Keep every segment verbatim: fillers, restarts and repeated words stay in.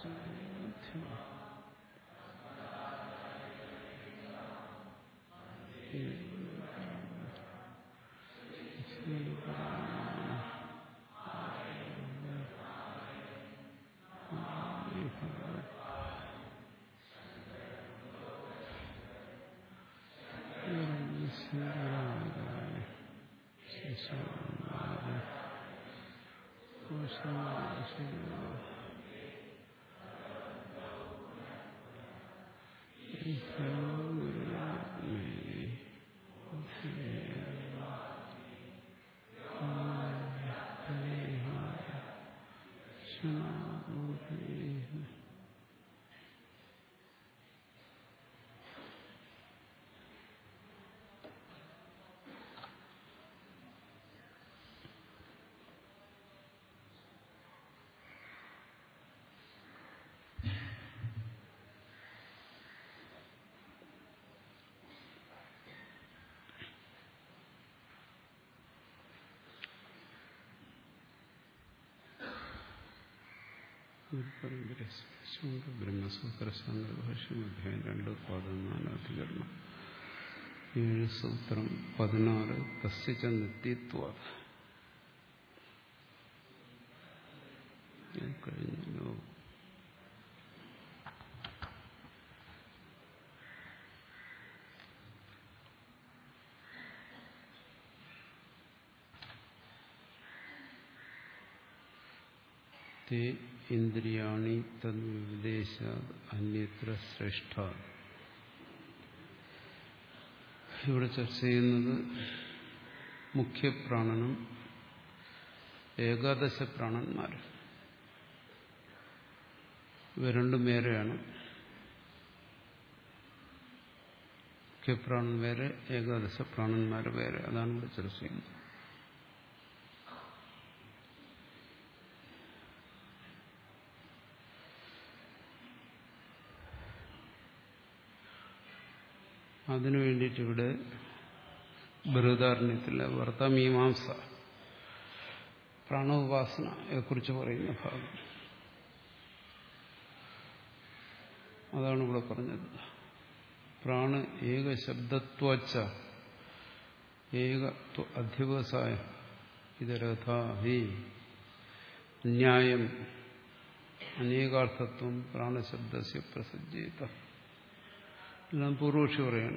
ബ്രഹ്മസൂത്രശാന്തഭാഷ്യം രണ്ട് പതിനാലാധികരണം ഏഴ് സൂത്രം പതിനാറ് തസ്യ നിത്യത്വം കഴിഞ്ഞല്ലോ. തേ ഇന്ദ്രിയാണി തദ്വിദേശാത് അന്യത്ര ശ്രേഷ്ഠ. ഇവിടെ ചർച്ച ചെയ്യുന്നത് മുഖ്യപ്രാണനും ഏകാദശ പ്രാണന്മാരും. ഇവ രണ്ടും വേറെയാണ്. മുഖ്യപ്രാണൻ വേറെ, ഏകാദശ പ്രാണന്മാർ വേറെ. അതാണ് ഇവിടെ ചർച്ച ചെയ്യുന്നത്. അതിനു വേണ്ടിയിട്ട് ഇവിടെ ബൃഹദാരണ്യത്തിലെ വർത്തമീമാംസ പ്രാണോപാസനയെക്കുറിച്ച് പറയുന്ന ഭാഗം അതാണ് ഇവിടെ പറഞ്ഞത്. പ്രാണ ഏക ശബ്ദത്വച്ച ഏക അധ്യവസായ ഇതരഥാ ഹി ന്യായം അനേകാർത്ഥത്വം പ്രാണശബ്ദസ്യ പ്രസജ്ജേത. എല്ലാം പൂർവക്ഷി പറയാണ്.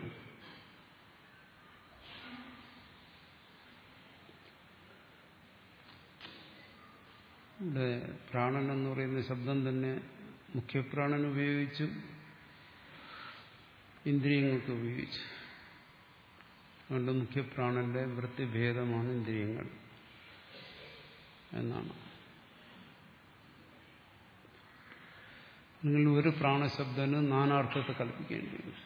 ഇവിടെ പ്രാണൻ എന്ന് പറയുന്ന ശബ്ദം തന്നെ മുഖ്യപ്രാണൻ ഉപയോഗിച്ചു, ഇന്ദ്രിയങ്ങൾക്ക് ഉപയോഗിച്ചു. അതുകൊണ്ട് മുഖ്യപ്രാണന്റെ വൃത്തിഭേദമാണ് ഇന്ദ്രിയങ്ങൾ എന്നാണ്. നിങ്ങൾ ഒരു പ്രാണശബ്ദന് നാനാർത്ഥത്തെ കൽപ്പിക്കേണ്ടി വരും.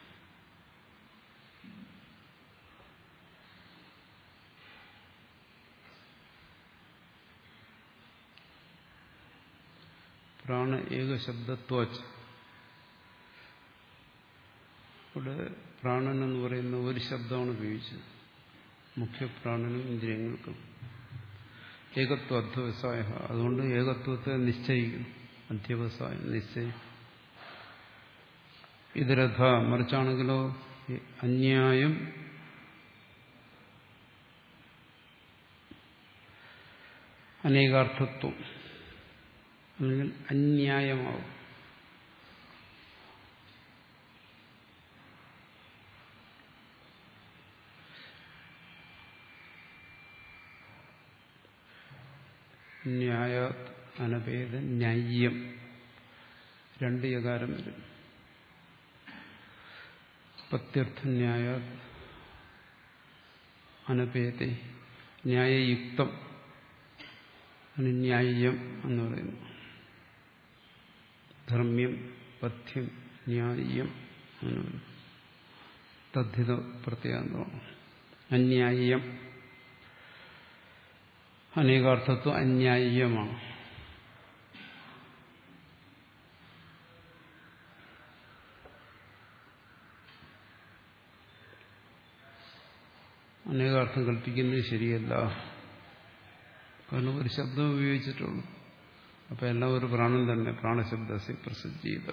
പ്രാണ ഏകശബ്ദത്വച്ച. ഇവിടെ പ്രാണൻ എന്ന് പറയുന്ന ഒരു ശബ്ദമാണ് ഉപയോഗിച്ചത് മുഖ്യപ്രാണനും ഇന്ദ്രിയങ്ങൾക്കും. ഏകത്വ അധ്യവസായ. അതുകൊണ്ട് ഏകത്വത്തെ നിശ്ചയിക്കും. അധ്യവസായം നിശ്ചയം. ഇതരഥ മറിച്ചാണെങ്കിലോ അന്യായം അനേകാർത്ഥത്വം അല്ലെങ്കിൽ അന്യായമാവും. ന്യായാത് അനഭേദ ന്യായം. രണ്ട് യകാരം വരും. പത്യർത്ഥന്യായാത് അനഭേദ ന്യായയുക്തം ന്യായം എന്ന് പറയുന്നു. ധർമ്മ്യം പഥ്യം ന്യായം എന്ന് പറയുന്നു. തദ്ധിത പ്രത്യേകമാണ്. അന്യായം അനേകാർത്ഥത്വം അന്യായമാണ്. അനേകാർത്ഥം കൽപ്പിക്കുന്നത് ശരിയല്ല. കാരണം ഒരു ശബ്ദം ഉപയോഗിച്ചിട്ടുള്ളൂ. അപ്പൊ എല്ലാം ഒരു പ്രാണൻ തന്നെ. പ്രാണശബ്ദസി പ്രസജ്ജീത.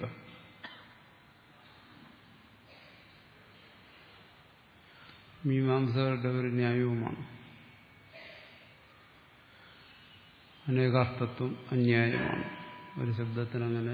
മീമാംസകരുടെ ഒരു ന്യായവുമാണ്. അനേകാർത്ഥത്വം അന്യായമാണ്. ഒരു ശബ്ദത്തിനങ്ങനെ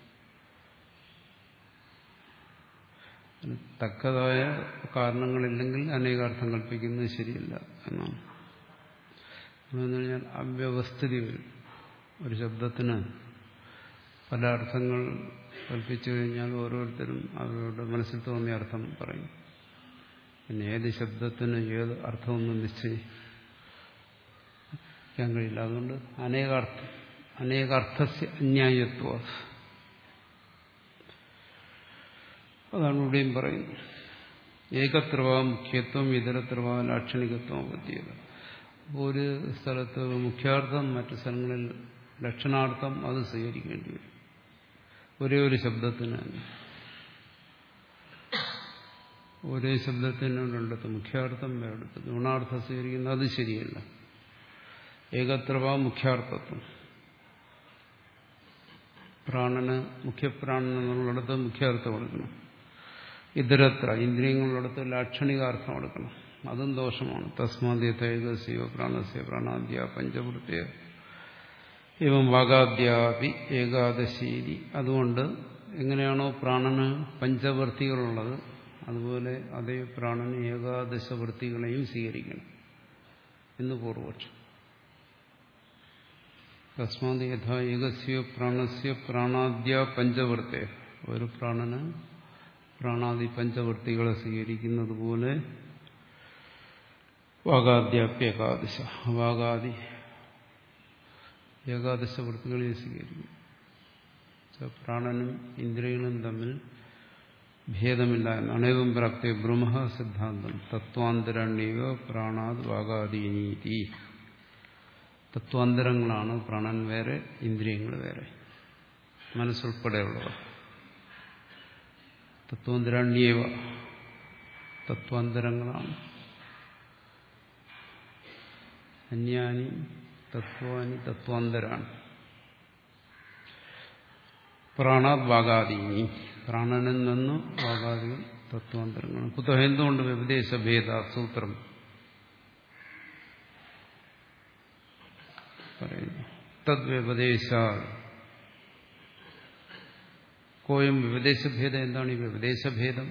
തക്കതായ കാരണങ്ങളില്ലെങ്കിൽ അനേകാർത്ഥം കൽപ്പിക്കുന്നത് ശരിയല്ല എന്നാണ്. എന്ന് പറഞ്ഞാൽ അവ്യവസ്ഥിതി വരും. ഒരു ശബ്ദത്തിന് പല അർത്ഥങ്ങൾ കൽപ്പിച്ചു കഴിഞ്ഞാൽ ഓരോരുത്തരും അവരുടെ മനസ്സിൽ തോന്നിയ അർത്ഥം പറയും. പിന്നെ ഏത് ശബ്ദത്തിന് ഏത് അർത്ഥമൊന്നും നിശ്ചയിക്കാൻ കഴിയില്ല. അതുകൊണ്ട് അനേകാർത്ഥം അനേകാർത്ഥസ്യ അന്യായത്വ, അതാണ് ഇവിടെയും പറയുന്നത്. ഏകത്രവ മുഖ്യത്വം ഇതരത്രവ ലാക്ഷണികത്വം പറ്റിയത്. ഒരു സ്ഥലത്ത് മുഖ്യാർത്ഥം, മറ്റു സ്ഥലങ്ങളിൽ ലക്ഷണാർത്ഥം, അത് സ്വീകരിക്കേണ്ടി വരും. ഒരേ ഒരു ശബ്ദത്തിന് ഒരേ ശബ്ദത്തിനോടടുത്ത് മുഖ്യാർത്ഥം വേറെടുത്ത് ഗുണാർത്ഥം സ്വീകരിക്കുന്നത് അത് ശരിയല്ല. ഏകത്രവ മുഖ്യാർത്ഥത്വം. പ്രാണന് മുഖ്യപ്രാണൻ എന്നുള്ളിടത്ത് മുഖ്യാർത്ഥം കൊടുക്കണം. ഇതരത്ര ഇന്ദ്രിയങ്ങളിടത്ത് ലാക്ഷണികാർത്ഥം കൊടുക്കണം. അതും ദോഷമാണ്. തസ്മാദ്യതൈകസ്യോ പ്രാണസ്യ പ്രാണാദ്യ പഞ്ചവൃത്തിയ ഏവം വാഗാദ്യാപി ഏകാദശീതി. അതുകൊണ്ട് എങ്ങനെയാണോ പ്രാണന് പഞ്ചവൃത്തികളുള്ളത് അതുപോലെ അതേ പ്രാണന് ഏകാദശ വൃത്തികളെയും സ്വീകരിക്കണം എന്ന് പൂർവപക്ഷം. തസ്മാത് യഥാ ഏകസ്യോ പ്രാണസ്യ പ്രാണാദ്യ പഞ്ചവൃത്തി, ഒരു പ്രാണന് പ്രാണാദി പഞ്ചവൃത്തികളെ സ്വീകരിക്കുന്നത് പോലെ വാഗാദ്യാപ്യേകാദശ, വാഗാദി ഏകാദശ വൃത്തികളെ സ്വീകരിക്കും. പ്രാണനും ഇന്ദ്രിയങ്ങളും തമ്മിൽ ഭേദമില്ല എന്നാണ്. ഏവം പ്രാപ്തി ബ്രഹ്മ സിദ്ധാന്തം തത്വാന്തരണ്യവ പ്രാണാദ് വാഗാദീനീതി. തത്വാന്തരങ്ങളാണ് പ്രാണൻ വേറെ, ഇന്ദ്രിയങ്ങൾ വേറെ, മനസ്സുൾപ്പെടെയുള്ളവ. തത്വാന്തരണ്യവ തത്വാന്തരങ്ങളാണ്. അന്യാനി തത്വാനി തത്വാന്തരാണ്. പ്രാണാദ് വാഗാദീനി, പ്രാണനിൽ നിന്ന് വാഗാദികൾ തത്വാന്തരങ്ങളാണ്. കുതഃ എന്തുകൊണ്ട് വ്യപദേശഭേദ സൂത്രം പറയുന്നു. തദ്വ്യപദേശ കോയം വ്യപദേശഭേദം. എന്താണ് ഈ വ്യപദേശഭേദം?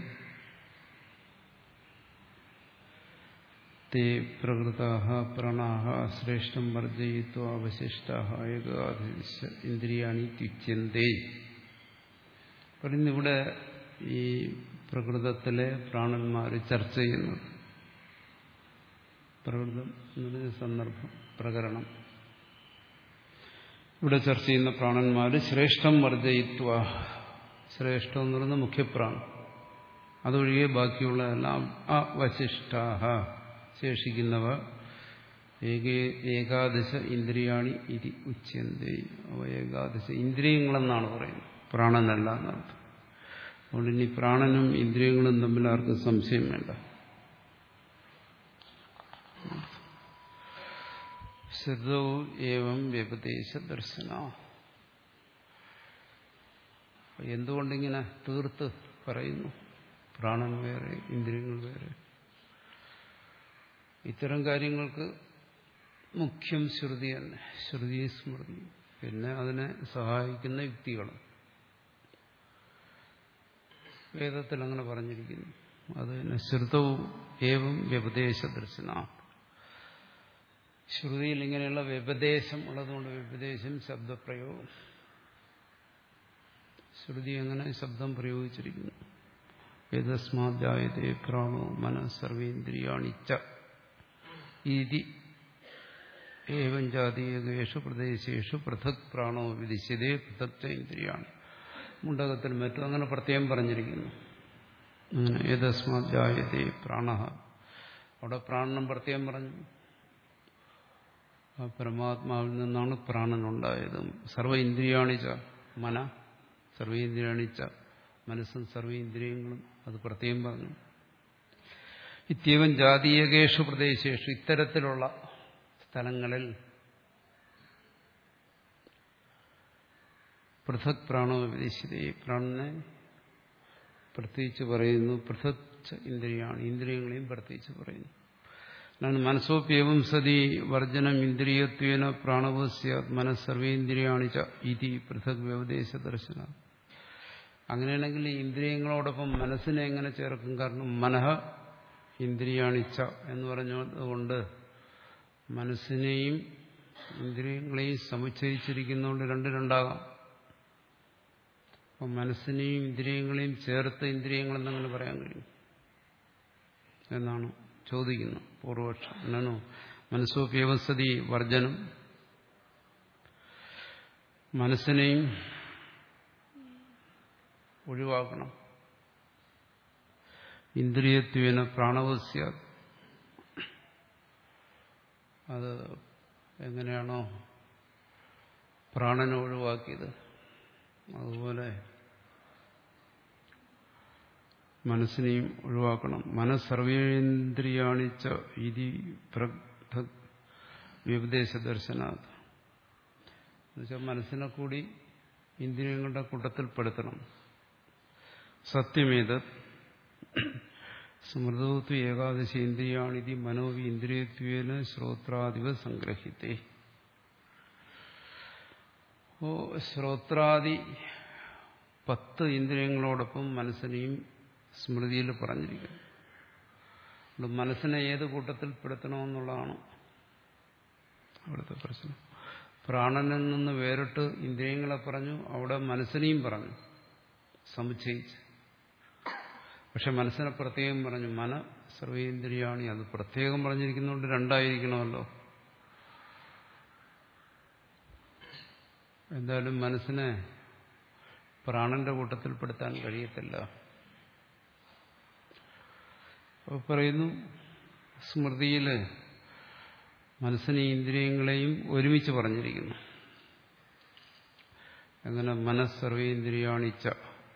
തേ പ്രകൃതാഃ പ്രാണാഃ ശ്രേഷ്ഠം വർജയിത്വാ അവശിഷ്ടാഃ ഏകാദശ ഇന്ദ്രിയാണി ത്യുച്യന്തേ. പറയുന്നിവിടെ ഈ പ്രകൃതത്തിലെ പ്രാണന്മാർ ചർച്ച ചെയ്യുന്നത്, പ്രകൃതം എന്നൊരു സന്ദർഭം, പ്രകരണം, ഇവിടെ ചർച്ച ചെയ്യുന്ന പ്രാണന്മാർ ശ്രേഷ്ഠം വർജയിത്വ, ശ്രേഷ്ഠം എന്ന് പറയുന്നത് മുഖ്യപ്രാണം, അതൊഴികെ ബാക്കിയുള്ളതെല്ലാം അവശിഷ്ടാഃ ശേഷിക്കുന്നവ ഏകാദശ ഇന്ദ്രിയാണി ഇതി ഉച്യന്തേ. അവ ഏകാദശ ഇന്ദ്രിയങ്ങളെന്നാണ് പറയുന്നത്, പ്രാണനല്ല എന്നർത്ഥം. അതുകൊണ്ട് ഇനി പ്രാണനും ഇന്ദ്രിയങ്ങളും തമ്മിൽ ആർക്കും സംശയം വേണ്ട. ശ്രദ്ധൗ ഏവം വ്യപദേശ ദർശന. എന്തുകൊണ്ടിങ്ങനെ തീർത്ത് പറയുന്നു? പ്രാണൻ വേറെ, ഇന്ദ്രിയങ്ങൾ വേറെ. ഇത്തരം കാര്യങ്ങൾക്ക് മുഖ്യം ശ്രുതി തന്നെ, ശ്രുതി സ്മൃതി, പിന്നെ അതിനെ സഹായിക്കുന്ന യുക്തികളും. വേദത്തിൽ അങ്ങനെ പറഞ്ഞിരിക്കുന്നു. അത് തന്നെ ശ്രുതവും ഏവം വ്യപദേശ ദർശന. ശ്രുതിയിൽ ഇങ്ങനെയുള്ള വ്യപദേശം ഉള്ളതുകൊണ്ട്, വ്യപദേശം ശബ്ദപ്രയോഗം, ശ്രുതി അങ്ങനെ ശബ്ദം പ്രയോഗിച്ചിരിക്കുന്നു. ഏതസ്മാദായതേ പ്രാണോ മനഃ സർവേന്ദ്രിയാണിച്ച ഇതി ഏവം ജാതീയേഷു പ്രദേശേഷു പൃഥക് പ്രാണോ വിദിശ്യതേ പൃഥക് ഇന്ദ്രിയാണ്. മുണ്ടകത്തിൽ മറ്റും അങ്ങനെ പ്രത്യേകം പറഞ്ഞിരിക്കുന്നു. അങ്ങനെ ഏതസ്മാദായതേ പ്രാണ, അവിടെ പ്രാണനം പ്രത്യേകം പറഞ്ഞു. ആ പരമാത്മാവിൽ നിന്നാണ് പ്രാണനുണ്ടായത്. സർവ ഇന്ദ്രിയാണിച്ച മന, സർവേന്ദ്രിയാണിച്ച മനസ്സും സർവേന്ദ്രിയങ്ങളും, അത് പ്രത്യേകം പറഞ്ഞു. ഇത്യവം ജാതീയകേഷു പ്രദേശേഷു, ഇത്തരത്തിലുള്ള സ്ഥലങ്ങളിൽ പൃഥക് പ്രാണോ വിദേശിതേ, പ്രാണനെ പ്രത്യേകിച്ച് പറയുന്നു. പൃഥക് ഇന്ദ്രിയാണ്, ഇന്ദ്രിയങ്ങളെയും പ്രത്യേകിച്ച് പറയുന്നു. എന്നാണ് മനസ്സോപ്യവും സതി വർജനം ഇന്ദ്രിയത്വേന പ്രാണവോ സ്യാത് മനസ്സർവേന്ദ്രിയാണി ച ഇതി പൃഥക് വ്യവദേശ ദർശന. അങ്ങനെയാണെങ്കിൽ ഈ ഇന്ദ്രിയങ്ങളോടൊപ്പം മനസ്സിനെ എങ്ങനെ ചേർക്കും? കാരണം മനഃ ഇന്ദ്രിയാണിച്ച എന്ന് പറഞ്ഞതുകൊണ്ട് മനസ്സിനെയും ഇന്ദ്രിയങ്ങളെയും സമുച്ചയിച്ചിരിക്കുന്നതുകൊണ്ട് രണ്ട് രണ്ടാകാം. അപ്പം മനസ്സിനെയും ഇന്ദ്രിയങ്ങളെയും ചേർത്ത് ഇന്ദ്രിയങ്ങളെന്നങ്ങനെ പറയാൻ കഴിയും എന്നാണ് ചോദിക്കുന്നത് പൂർവപക്ഷം. എന്നാണോ മനസ്സോപ്യവസതി വർജനം, മനസ്സിനെയും ഒഴിവാക്കണം. ഇന്ദ്രിയത്വേന പ്രാണവസ്യ, അത് എങ്ങനെയാണോ പ്രാണനെ ഒഴിവാക്കിയത് അതുപോലെ മനസ്സിനെയും ഒഴിവാക്കണം. മനസ്സർവേന്ദ്രിയാണിച്ച ഇതി പൃഥക് വ്യപദേശ ദർശനാത്. എന്നുവെച്ചാൽ മനസ്സിനെ കൂടി ഇന്ദ്രിയങ്ങളുടെ കൂട്ടത്തിൽപ്പെടുത്തണം. സത്യമേത് സ്മൃതോത്വ ഏകാദശി ഇന്ദ്രിയാണിതി മനോവി ഇന്ദ്രിയത്വേന ശ്രോത്രാദിവ സംഗ്രഹിത്തേ. ഓ ശ്രോത്രാദി പത്ത് ഇന്ദ്രിയങ്ങളോടൊപ്പം മനസ്സിനെയും സ്മൃതിയിൽ പറഞ്ഞിരിക്കുന്നു. മനസ്സിനെ ഏത് കൂട്ടത്തിൽ പെടുത്തണമെന്നുള്ളതാണ് അവിടുത്തെ പ്രശ്നം. പ്രാണനിൽ നിന്ന് വേറിട്ട് ഇന്ദ്രിയങ്ങളെ പറഞ്ഞു, അവിടെ മനസ്സിനെയും പറഞ്ഞു സമുച്ചയിച്ച്. പക്ഷെ മനസ്സിനെ പ്രത്യേകം പറഞ്ഞു. മന സർവേന്ദ്രിയാണി, അത് പ്രത്യേകം പറഞ്ഞിരിക്കുന്നതുകൊണ്ട് രണ്ടായിരിക്കണമല്ലോ. എന്തായാലും മനസ്സിനെ പ്രാണന്റെ കൂട്ടത്തിൽപ്പെടുത്താൻ കഴിയത്തില്ല. അപ്പോൾ പറയുന്നു സ്മൃതിയിൽ മനസ്സിനെയും ഇന്ദ്രിയങ്ങളെയും ഒരുമിച്ച് പറഞ്ഞിരിക്കുന്നു. എങ്ങനെ മനസ്സർവേന്ദ്രിയാണിച്ച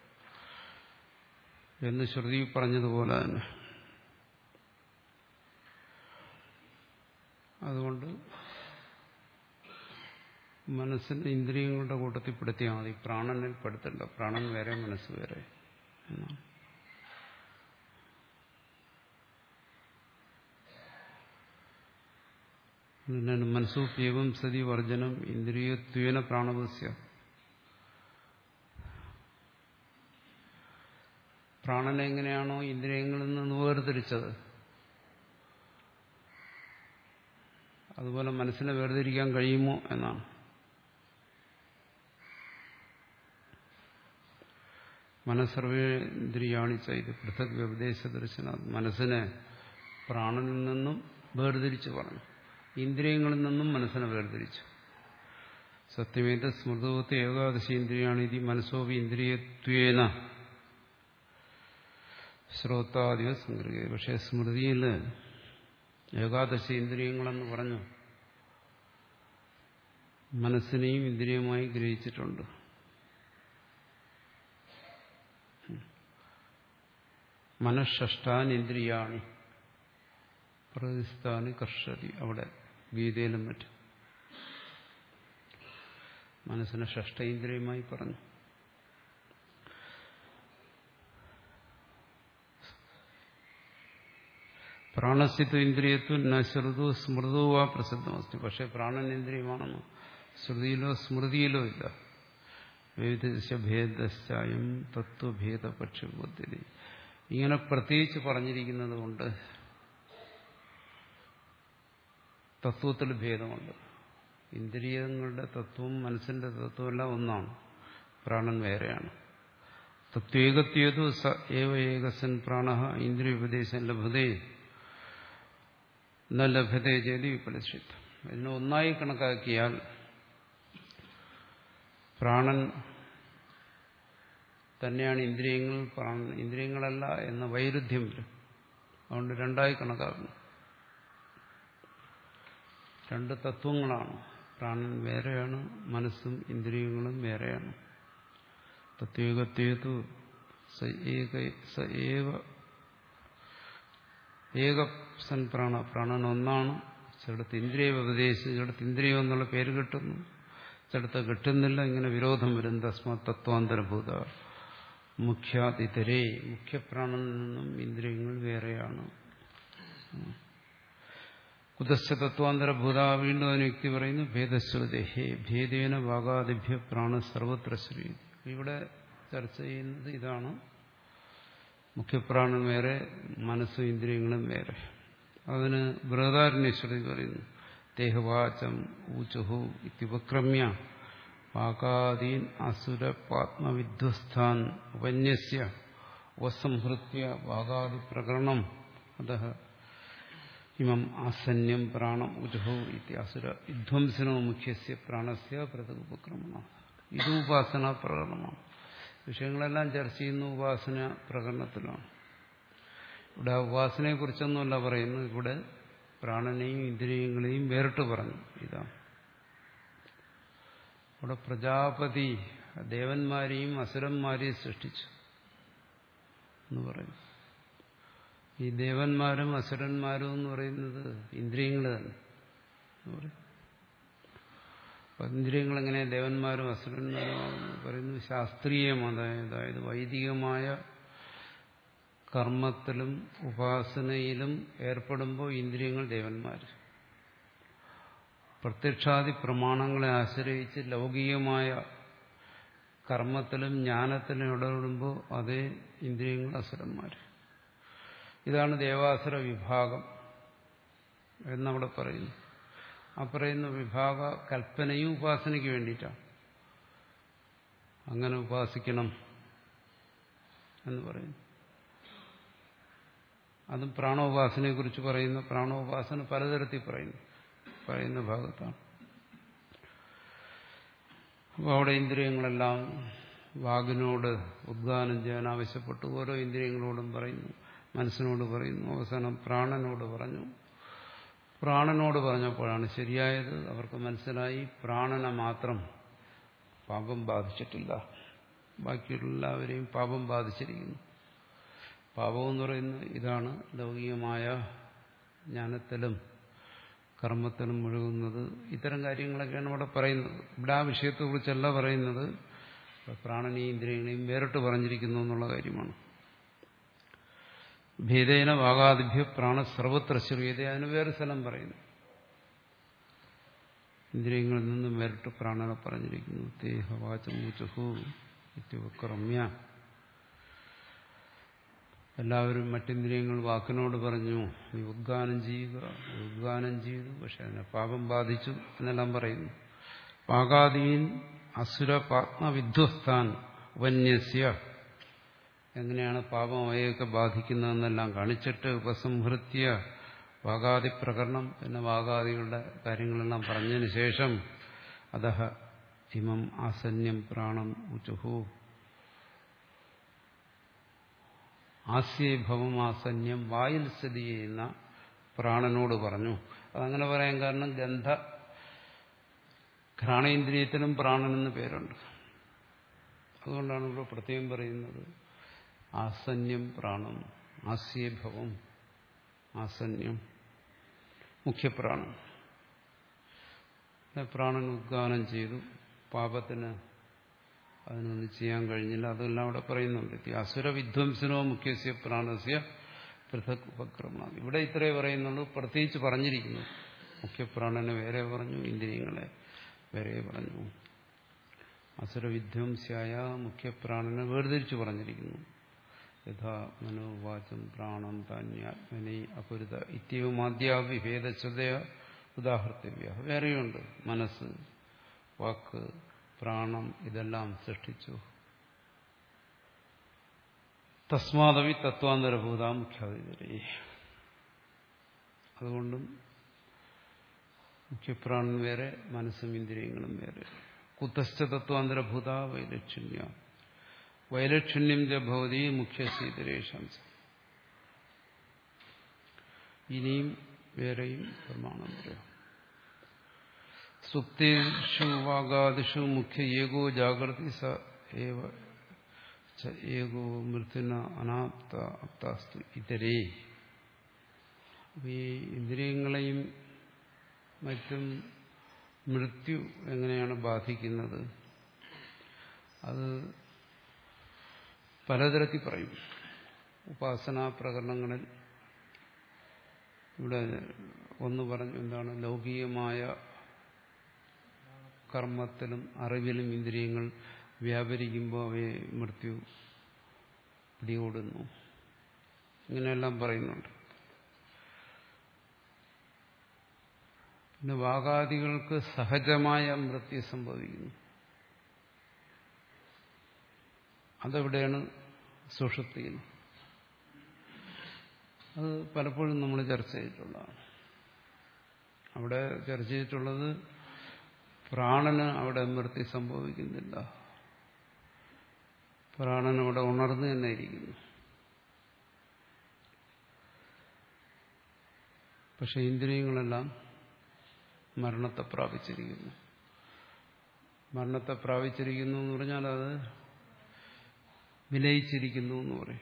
എന്ന് ശ്രുതി പറഞ്ഞതുപോലെ തന്നെ. അതുകൊണ്ട് മനസ്സിന് ഇന്ദ്രിയങ്ങളുടെ കൂട്ടത്തിൽ പെടുത്തിയാൽ മതി, പ്രാണനിൽ പെടുത്തല്ല. പ്രാണൻ വേറെ, മനസ്സ് വേറെ എന്നാണ്. മനസ്സോപ്യവും സതി വർജനം ഇന്ദ്രിയത്വേന പ്രാണവസ്യ. പ്രാണനെ എങ്ങനെയാണോ ഇന്ദ്രിയങ്ങളിൽ നിന്ന് വേർതിരിച്ചത് അതുപോലെ മനസ്സിനെ വേർതിരിക്കാൻ കഴിയുമോ എന്നാണ്. മനസ്സർവേന്ദ്രിയാണിച്ച ഇത് പൃഥക് വ്യപദേശ ദർശന. മനസ്സിനെ പ്രാണനിൽ നിന്നും വേർതിരിച്ചു പറഞ്ഞു, ഇന്ദ്രിയങ്ങളിൽ നിന്നും മനസ്സിനെ വേർതിരിച്ചു. സത്യമേത സ്മൃതോത്ത് ഏകാദശി ഇന്ദ്രിയാണ് ഇത് മനസ്സോപി ഇന്ദ്രിയത്വേന ശ്രോതാദിവ സംഗ്രഹിക്കുക. പക്ഷേ സ്മൃതിയിൽ ഏകാദശി ഇന്ദ്രിയങ്ങളെന്ന് പറഞ്ഞു മനസ്സിനെയും ഇന്ദ്രിയമായി ഗ്രഹിച്ചിട്ടുണ്ട്. മനഃഷ്ടാൻ ഇന്ദ്രിയാണി പ്രതിസ്ഥാനി കർഷതി. അവിടെ ഗീതയിലും മറ്റും മനസ്സിനെ ഷഷ്ടേന്ദ്രിയമായി പറഞ്ഞു. പ്രാണസ്യത്വ ഇന്ദ്രിയത്വം ന ശ്രുതോ സ്മൃതോ വാ പ്രസിദ്ധമസ്തി. പക്ഷെ പ്രാണനേന്ദ്രിയമാണെന്നോ ശ്രുതിയിലോ സ്മൃതിയിലോ ഇല്ല. വിവിധഭേദശ്ചായം തത്വഭേദ പക്ഷബുദ്ധി. ഇങ്ങനെ പ്രത്യേകിച്ച് പറഞ്ഞിരിക്കുന്നത് കൊണ്ട് തത്വത്തിൽ ഭേദമുണ്ട്. ഇന്ദ്രിയങ്ങളുടെ തത്വവും മനസ്സിന്റെ തത്വവും എല്ലാം ഒന്നാണ്, പ്രാണൻ വേറെയാണ്. തത്വേകത്യേതു സ ഏവ ഏകസൻ പ്രാണ ഇന്ദ്രിയോപദേശം ലഭതേ ന ലഭതേ ചേതി വിപരീത. ഇതിനെ ഒന്നായി കണക്കാക്കിയാൽ പ്രാണൻ തന്നെയാണ് ഇന്ദ്രിയങ്ങൾ, പ്രാണൻ ഇന്ദ്രിയങ്ങളല്ല എന്ന വൈരുദ്ധ്യം വരും. അതുകൊണ്ട് രണ്ടായി കണക്കാക്കണം. രണ്ട് തത്വങ്ങളാണ്, പ്രാണൻ വേറെയാണ്, മനസ്സും ഇന്ദ്രിയങ്ങളും വേറെയാണ്. തത്വേകത്വേതു സ ഏവ ഏക സൻ പ്രാണ, പ്രാണൻ ഒന്നാണ്. ചിലടത്ത് ഇന്ദ്രിയ ഉപദേശം, ചിലടത്ത് ഇന്ദ്രിയം എന്നുള്ള പേര് കിട്ടുന്നു, ചിലത്ത് കിട്ടുന്നില്ല. ഇങ്ങനെ വിരോധം വരും. തസ്മാത് തത്വാന്തരഭൂത മുഖ്യാതിതരേ, മുഖ്യപ്രാണനിൽ നിന്നും ഇന്ദ്രിയങ്ങൾ വേറെയാണ്. കുതശ്ച തത്വാന്തരഭൂത, വീണ്ടും അതിന് യുക്തി പറയുന്നു. ഭേദശ്രുതേഹേ ഭേദേന വാഗാദിഭ്യ പ്രാണ സർവത്ര ശ്രീതി. ഇവിടെ ചർച്ച ചെയ്യുന്നത് ഇതാണ്. മുഖ്യപ്രാണൻ വേറെ, മനസ്സും ഇന്ദ്രിയങ്ങളും വേറെ. അതിന് ബൃഹദാരണ്യശ്രുതി പറയുന്നു. ദേഹവാചം ഊചുഹു ഇത്യുപക്രമ്യ വാകാദീൻ അസുരപാത്മവിധ്വസ്ഥാൻ ഉപന്യസ്യ ഉപസംഹൃത്യ വാകാദി പ്രകരണം അതഃ ഇമം ആസന്യം പ്രാണം ഊചുഹു ഇത്യസുര വിധ്വംസനോ മുഖ്യസ്യ പ്രാണസ്യ പ്രതകുപക്രമണം. ഇത് ഉപാസന പ്രകരണമാണ്. വിഷയങ്ങളെല്ലാം ചർച്ച ചെയ്യുന്ന ഉപാസന പ്രകരണത്തിലാണ്. ഇവിടെ ഉപാസനയെക്കുറിച്ചൊന്നുമല്ല പറയുന്നു. ഇവിടെ പ്രാണനെയും ഇന്ദ്രിയങ്ങളെയും വേറിട്ട് പറഞ്ഞു. ഇതാണ് ഇവിടെ പ്രജാപതി ദേവന്മാരെയും അസുരന്മാരെയും സൃഷ്ടിച്ചു എന്ന് പറയും. ഈ ദേവന്മാരും അസുരന്മാരും എന്ന് പറയുന്നത് ഇന്ദ്രിയങ്ങൾ തന്നെ എന്ന് പറയും. ഇന്ദ്രിയങ്ങൾ എങ്ങനെ ദേവന്മാരും അസുരന്മാരും പറയുന്നു? ശാസ്ത്രീയമായ, അതായത് വൈദികമായ കർമ്മത്തിലും ഉപാസനയിലും ഏർപ്പെടുമ്പോൾ ഇന്ദ്രിയങ്ങൾ ദേവന്മാർ. പ്രത്യക്ഷാദി പ്രമാണങ്ങളെ ആശ്രയിച്ച് ലൗകികമായ കർമ്മത്തിലും ജ്ഞാനത്തിലും ഇടപെടുമ്പോൾ അതേ ഇന്ദ്രിയങ്ങൾ അസുരന്മാർ. ഇതാണ് ദേവാസുര വിഭാഗം എന്നവിടെ പറയുന്നു. ആ പറയുന്ന വിഭാഗ കൽപ്പനയും ഉപാസനയ്ക്ക് വേണ്ടിയിട്ടാണ്. അങ്ങനെ ഉപാസിക്കണം എന്ന് പറയുന്നു. അതും പ്രാണോപാസനയെക്കുറിച്ച് പറയുന്ന പ്രാണോപാസന പലതരത്തിൽ പറയുന്നു പറയുന്ന ഭാഗത്താണ്. അപ്പോൾ അവിടെ ഇന്ദ്രിയങ്ങളെല്ലാം വാഗിനോട് ഉദ്ഗാനം ചെയ്യാൻ ആവശ്യപ്പെട്ടു. ഓരോ ഇന്ദ്രിയങ്ങളോടും പറയുന്നു, മനസ്സിനോട് പറയുന്നു, അവസാനം പ്രാണനോട് പറഞ്ഞു. പ്രാണനോട് പറഞ്ഞപ്പോഴാണ് ശരിയായത്. അവർക്ക് മനസ്സിലായി പ്രാണനെ മാത്രം പാപം ബാധിച്ചിട്ടില്ല, ബാക്കിയുള്ള എല്ലാവരെയും പാപം ബാധിച്ചിരിക്കുന്നു. പാപം എന്ന് പറയുന്നത് ഇതാണ്, ലൗകികമായ ജ്ഞാനത്തിലും കർമ്മത്തിലും മുഴുകുന്നത്. ഇത്തരം കാര്യങ്ങളൊക്കെയാണ് ഇവിടെ പറയുന്നത്. ഇവിടെ ആ വിഷയത്തെക്കുറിച്ചല്ല പറയുന്നത്. പ്രാണനെയും ഇന്ദ്രിയങ്ങളെയും വേറിട്ട് പറഞ്ഞിരിക്കുന്നു എന്നുള്ള കാര്യമാണ്. ഭേദേന വാഗാദിഭ്യ പ്രാണ സർവത്ര ശ്രീയത. അതിന് വേറെ സ്ഥലം പറയുന്നു. ഇന്ദ്രിയങ്ങളിൽ നിന്നും വേറിട്ട് പ്രാണനെ പറഞ്ഞിരിക്കുന്നു. ദേഹവാചമൂചുഹു ഇത്യുപക്രമ്യ. എല്ലാവരും മറ്റിന്ദ്രിയങ്ങൾ വാക്കിനോട് പറഞ്ഞു നീ ഉദ്ഗാനം ചെയ്യുക, ഉദ്ഗാനം ചെയ്തു, പക്ഷെ അതിനെ പാപം ബാധിച്ചു എന്നെല്ലാം പറയുന്നു. വാഗാദീൻ അസുര പാത്മവിധ്വസ്ഥാൻ ഉപന്യസ്യ. എങ്ങനെയാണ് പാപം അവയൊക്കെ ബാധിക്കുന്നതെന്നെല്ലാം കാണിച്ചിട്ട് ഉപസംഹൃത്യ വാഗാദി പ്രകരണം, പിന്നെ വാഗാദികളുടെ കാര്യങ്ങളെല്ലാം പറഞ്ഞതിന് ശേഷം അതഹ ഇമം ആസന്യം പ്രാണം ഉചുഹു. ആസ്യഭവം ആസന്യം വായിൽ സ്ഥിതി ചെയ്യുന്ന പ്രാണനോട് പറഞ്ഞു. അതങ്ങനെ പറയാൻ കാരണം ഗന്ധ ഘ്രാണേന്ദ്രിയത്തിനും പ്രാണനെന്ന് പേരുണ്ട്. അതുകൊണ്ടാണ് ഇവിടെ പ്രത്യേകം പറയുന്നത് ആസന്യം പ്രാണം, ആസ്യഭവം ആസന്യം മുഖ്യപ്രാണൻ. പ്രാണൻ ഉദ്ഗാനം ചെയ്തു, പാപത്തിന് അതിനൊന്നും ചെയ്യാൻ കഴിഞ്ഞില്ല. അതെല്ലാം അവിടെ പറയുന്നുണ്ട്. അസുര വിധ്വംസനോ മുഖ്യസ്യ പ്രാണസ്യ പൃഥക് ഉപക്രമണം. ഇവിടെ ഇത്രേ പറയുന്നുള്ളൂ. പ്രത്യേകിച്ച് പറഞ്ഞിരിക്കുന്നു. മുഖ്യപ്രാണനെ വേറെ പറഞ്ഞു, ഇന്ദ്രിയങ്ങളെ വേറെ പറഞ്ഞു. അസുരവിധ്വംസ്യായ മുഖ്യപ്രാണനെ വേർതിരിച്ചു പറഞ്ഞിരിക്കുന്നു. യഥാ മനോവാചം പ്രാണം താന്യാത്മനി അപുരുത ഇത്യവുമാദ്യാവി ഭേദശ്രുതയ ഉദാഹർത്തവ്യ. വേറെയുണ്ട്. മനസ്സ്, വാക്ക്, പ്രാണം ഇതെല്ലാം സൃഷ്ടിച്ചു. തസ്മാദവി തത്വാന്തരഭൂത മുഖ്യാതിരേ. അതുകൊണ്ടും മുഖ്യപ്രാണൻ വേറെ, മനസ്സും ഇന്ദ്രിയങ്ങളും വേറെ. കുതശ്ച തത്വാന്തരഭൂത വൈലക്ഷണ്യ. വൈലക്ഷണ്യം ച ഭവതി മുഖ്യസീതരേഷം. ഇനിയും വേറെയും പ്രമാണം പറയാം. സുപ്തേഷു വാഗാദിഷു മുഖ്യ ഏകോ ജാഗ്രതി സ ഏവ ച ഏകോ മൃത്യുന അനാപ്ത അപ്താസ്തു ഇതരേ. ഈ ഇന്ദ്രിയങ്ങളെയും മറ്റും മൃത്യു എങ്ങനെയാണ് ബാധിക്കുന്നത്? അത് പലതരത്തിൽ പറയും. ഉപാസനാ പ്രകരണങ്ങളിൽ ഇവിടെ ഒന്ന് പറഞ്ഞു, എന്താണ് ലൗകികമായ കർമ്മത്തിലും അറിവിലും ഇന്ദ്രിയങ്ങൾ വ്യാപരിക്കുമ്പോൾ അവയെ മൃത്യു പിടികൂടുന്നു. ഇങ്ങനെയെല്ലാം പറയുന്നുണ്ട്. പിന്നെ വാഗാദികൾക്ക് സഹജമായ മൃത്യു സംഭവിക്കുന്നു. അതെവിടെയാണ്? സുഷുപ്തിയിൽ. അത് പലപ്പോഴും നമ്മൾ ചർച്ച ചെയ്തിട്ടുള്ളതാണ്. അവിടെ ചർച്ച ചെയ്തിട്ടുള്ളത് പ്രാണന് അവിടെ മൃത്യു സംഭവിക്കുന്നില്ല. പ്രാണൻ അവിടെ ഉണർന്നു തന്നെ ഇരിക്കുന്നു. പക്ഷെ ഇന്ദ്രിയങ്ങളെല്ലാം മരണത്തെ പ്രാപിച്ചിരിക്കുന്നു. മരണത്തെ പ്രാപിച്ചിരിക്കുന്നു എന്ന് പറഞ്ഞാൽ അത് വിലയിച്ചിരിക്കുന്നു എന്ന് പറയും.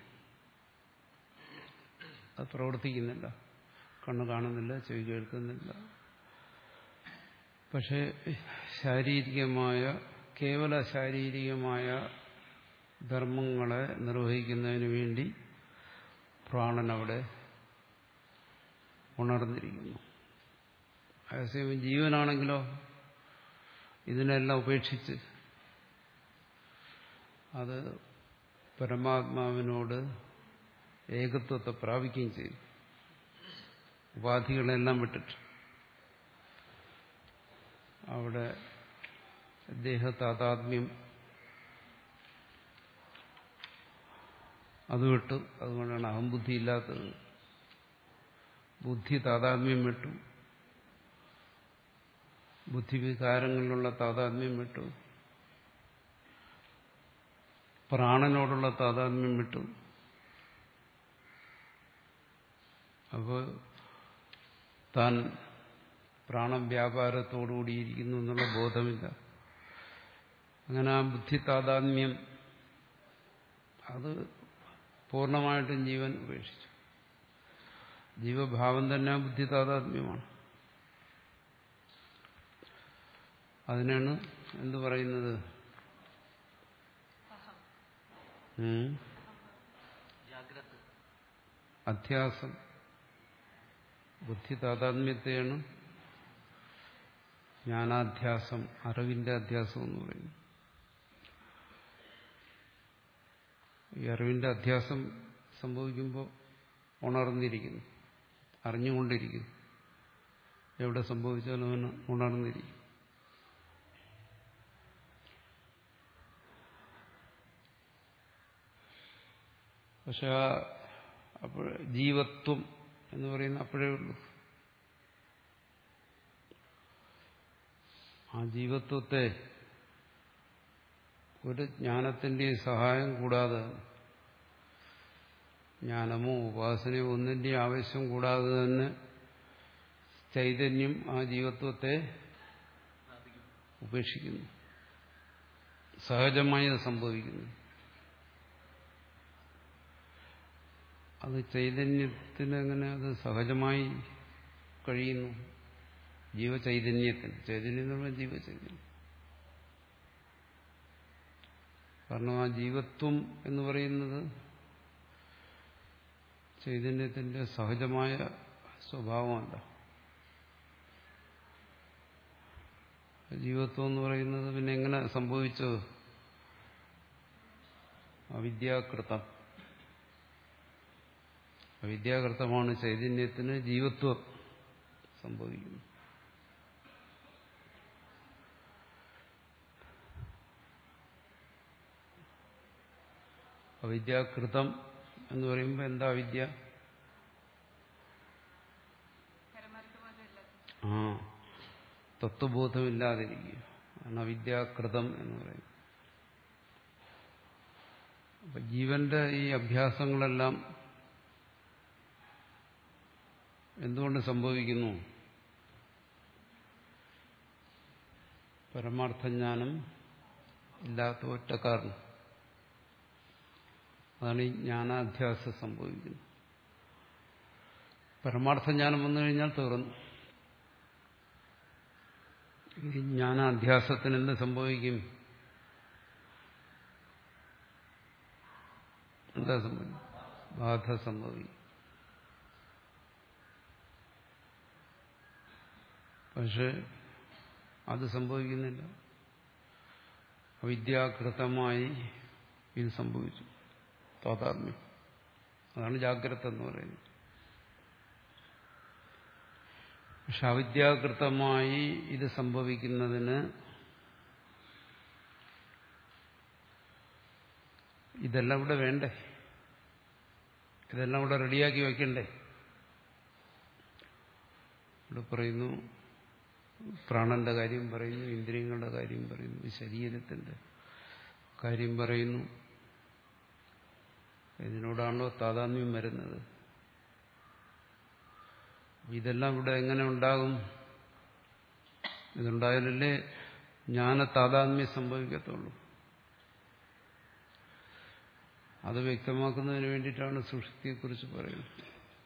അത് പ്രവർത്തിക്കുന്നില്ല. കണ്ണ് കാണുന്നില്ല, ചെവി കേൾക്കുന്നില്ല. പക്ഷെ ശാരീരികമായ, കേവല ശാരീരികമായ ധർമ്മങ്ങളെ നിർവഹിക്കുന്നതിന് വേണ്ടി പ്രാണൻ അവിടെ ഉണർന്നിരിക്കുന്നു. അതേസമയം ജീവനാണെങ്കിലോ ഇതിനെല്ലാം ഉപേക്ഷിച്ച് അത് പരമാത്മാവിനോട് ഏകത്വത്തെ പ്രാപിക്കുകയും ചെയ്യും. ഉപാധികളെല്ലാം വിട്ടിട്ട് അവിടെ ദേഹതാതാത്മ്യം അത് വിട്ടു. അതുകൊണ്ടാണ് അഹംബുദ്ധി ഇല്ലാത്തത്. ബുദ്ധി താതാത്മ്യം വിട്ടു. ബുദ്ധിവികാരങ്ങളിലുള്ള താതാത്മ്യം വിട്ടു. പ്രാണനോടുള്ള താതാത്മ്യം വിട്ടു. അപ്പോൾ താൻ പ്രാണവ്യാപാരത്തോടുകൂടിയിരിക്കുന്നു എന്നുള്ള ബോധമില്ല. അങ്ങനെ ആ ബുദ്ധി താതാത്മ്യം അത് പൂർണ്ണമായിട്ടും ജീവൻ ഉപേക്ഷിച്ചു. ജീവഭാവം തന്നെ ആ ബുദ്ധി താതാത്മ്യമാണ്. അതിനാണ് എന്തു പറയുന്നത്? അധ്യാസം. ബുദ്ധി താതാത്മ്യത്തെയാണ് ജ്ഞാനാധ്യാസം, അറിവിന്റെ അധ്യാസം എന്ന് പറയുന്നു. ഈ അറിവിന്റെ അധ്യാസം സംഭവിക്കുമ്പോൾ ഉണർന്നിരിക്കുന്നു, അറിഞ്ഞുകൊണ്ടിരിക്കുന്നു. എവിടെ സംഭവിച്ചാലും അവന് ഉണർന്നിരിക്കും. പക്ഷെ ആ അപ്പോൾ ജീവത്വം എന്ന് പറയുന്ന അപ്പോഴേ ഉള്ളൂ. ആ ജീവത്വത്തെ ഒരു ജ്ഞാനത്തിന്റെ സഹായം കൂടാതെ, ജ്ഞാനമോ ഉപാസനയോ ഒന്നിന്റെ ആവശ്യം കൂടാതെ തന്നെ ചൈതന്യം ആ ജീവത്വത്തെ ഉപേക്ഷിക്കുന്നു. സഹജമായി അത് സംഭവിക്കുന്നു. അത് ചൈതന്യത്തിന് എങ്ങനെ അത് സഹജമായി കഴിയുന്നു? ജീവചൈതന്യത്തിന്. ചൈതന്യം എന്ന് പറഞ്ഞാൽ ജീവചൈതന്യം. കാരണം ആ ജീവത്വം എന്ന് പറയുന്നത് ചൈതന്യത്തിന്റെ സഹജമായ സ്വഭാവമല്ല. ജീവത്വം എന്ന് പറയുന്നത് പിന്നെ എങ്ങനെ സംഭവിച്ചു? അവിദ്യാകൃതം. അവിദ്യാകൃതമാണ് ചൈതന്യത്തിന് ജീവത്വം സംഭവിക്കുന്നത്. അവിദ്യാകൃതം എന്ന് പറയുമ്പോൾ എന്താ അവിദ്യ? ആ തത്വബോധമില്ലാതിരിക്കുക ആണ് അവിദ്യാകൃതം എന്ന് പറയുന്നത്. അപ്പൊ ജീവന്റെ ഈ അഭ്യാസങ്ങളെല്ലാം എന്തുകൊണ്ട് സംഭവിക്കുന്നു? പരമാർത്ഥജ്ഞാനം ഇല്ലാത്ത ഒറ്റ കാരണം. അതാണ് ഈ ജ്ഞാനാധ്യാസം സംഭവിക്കുന്നത്. പരമാർത്ഥജ്ഞാനം വന്നു കഴിഞ്ഞാൽ തീർന്നു. ഈ ജ്ഞാനാധ്യാസത്തിന് എന്ത് സംഭവിക്കും? എന്താ സംഭവിക്കും? ബാധ സംഭവിക്കും. പക്ഷെ അത് സംഭവിക്കുന്നില്ല. അവിദ്യാകൃതമായി ഇത് സംഭവിച്ചു, താതാത്മ്യം. അതാണ് ജാഗ്രത എന്ന് പറയുന്നത്. പക്ഷെ അവിദ്യാകൃതമായി ഇത് സംഭവിക്കുന്നതിന് ഇതെല്ലാം ഇവിടെ വേണ്ടേ? ഇതെല്ലാം ഇവിടെ റെഡിയാക്കി വയ്ക്കണ്ടേ? ഇവിടെ പറയുന്നു, പ്രാണന്റെ കാര്യം പറയുന്നു, ഇന്ദ്രിയങ്ങളുടെ കാര്യം പറയുന്നു, ശരീരത്തിന്റെ കാര്യം പറയുന്നു. ഇതിനോടാണല്ലോ താതാത്മ്യം വരുന്നത്. ഇതെല്ലാം ഇവിടെ എങ്ങനെ ഉണ്ടാകും? ഇതുണ്ടായാലല്ലേ ജ്ഞാന താതാത്മ്യം സംഭവിക്കത്തുള്ളൂ. അത് വ്യക്തമാക്കുന്നതിന് വേണ്ടിയിട്ടാണ് സുഷുപ്തിയെക്കുറിച്ച് പറയുന്നത്.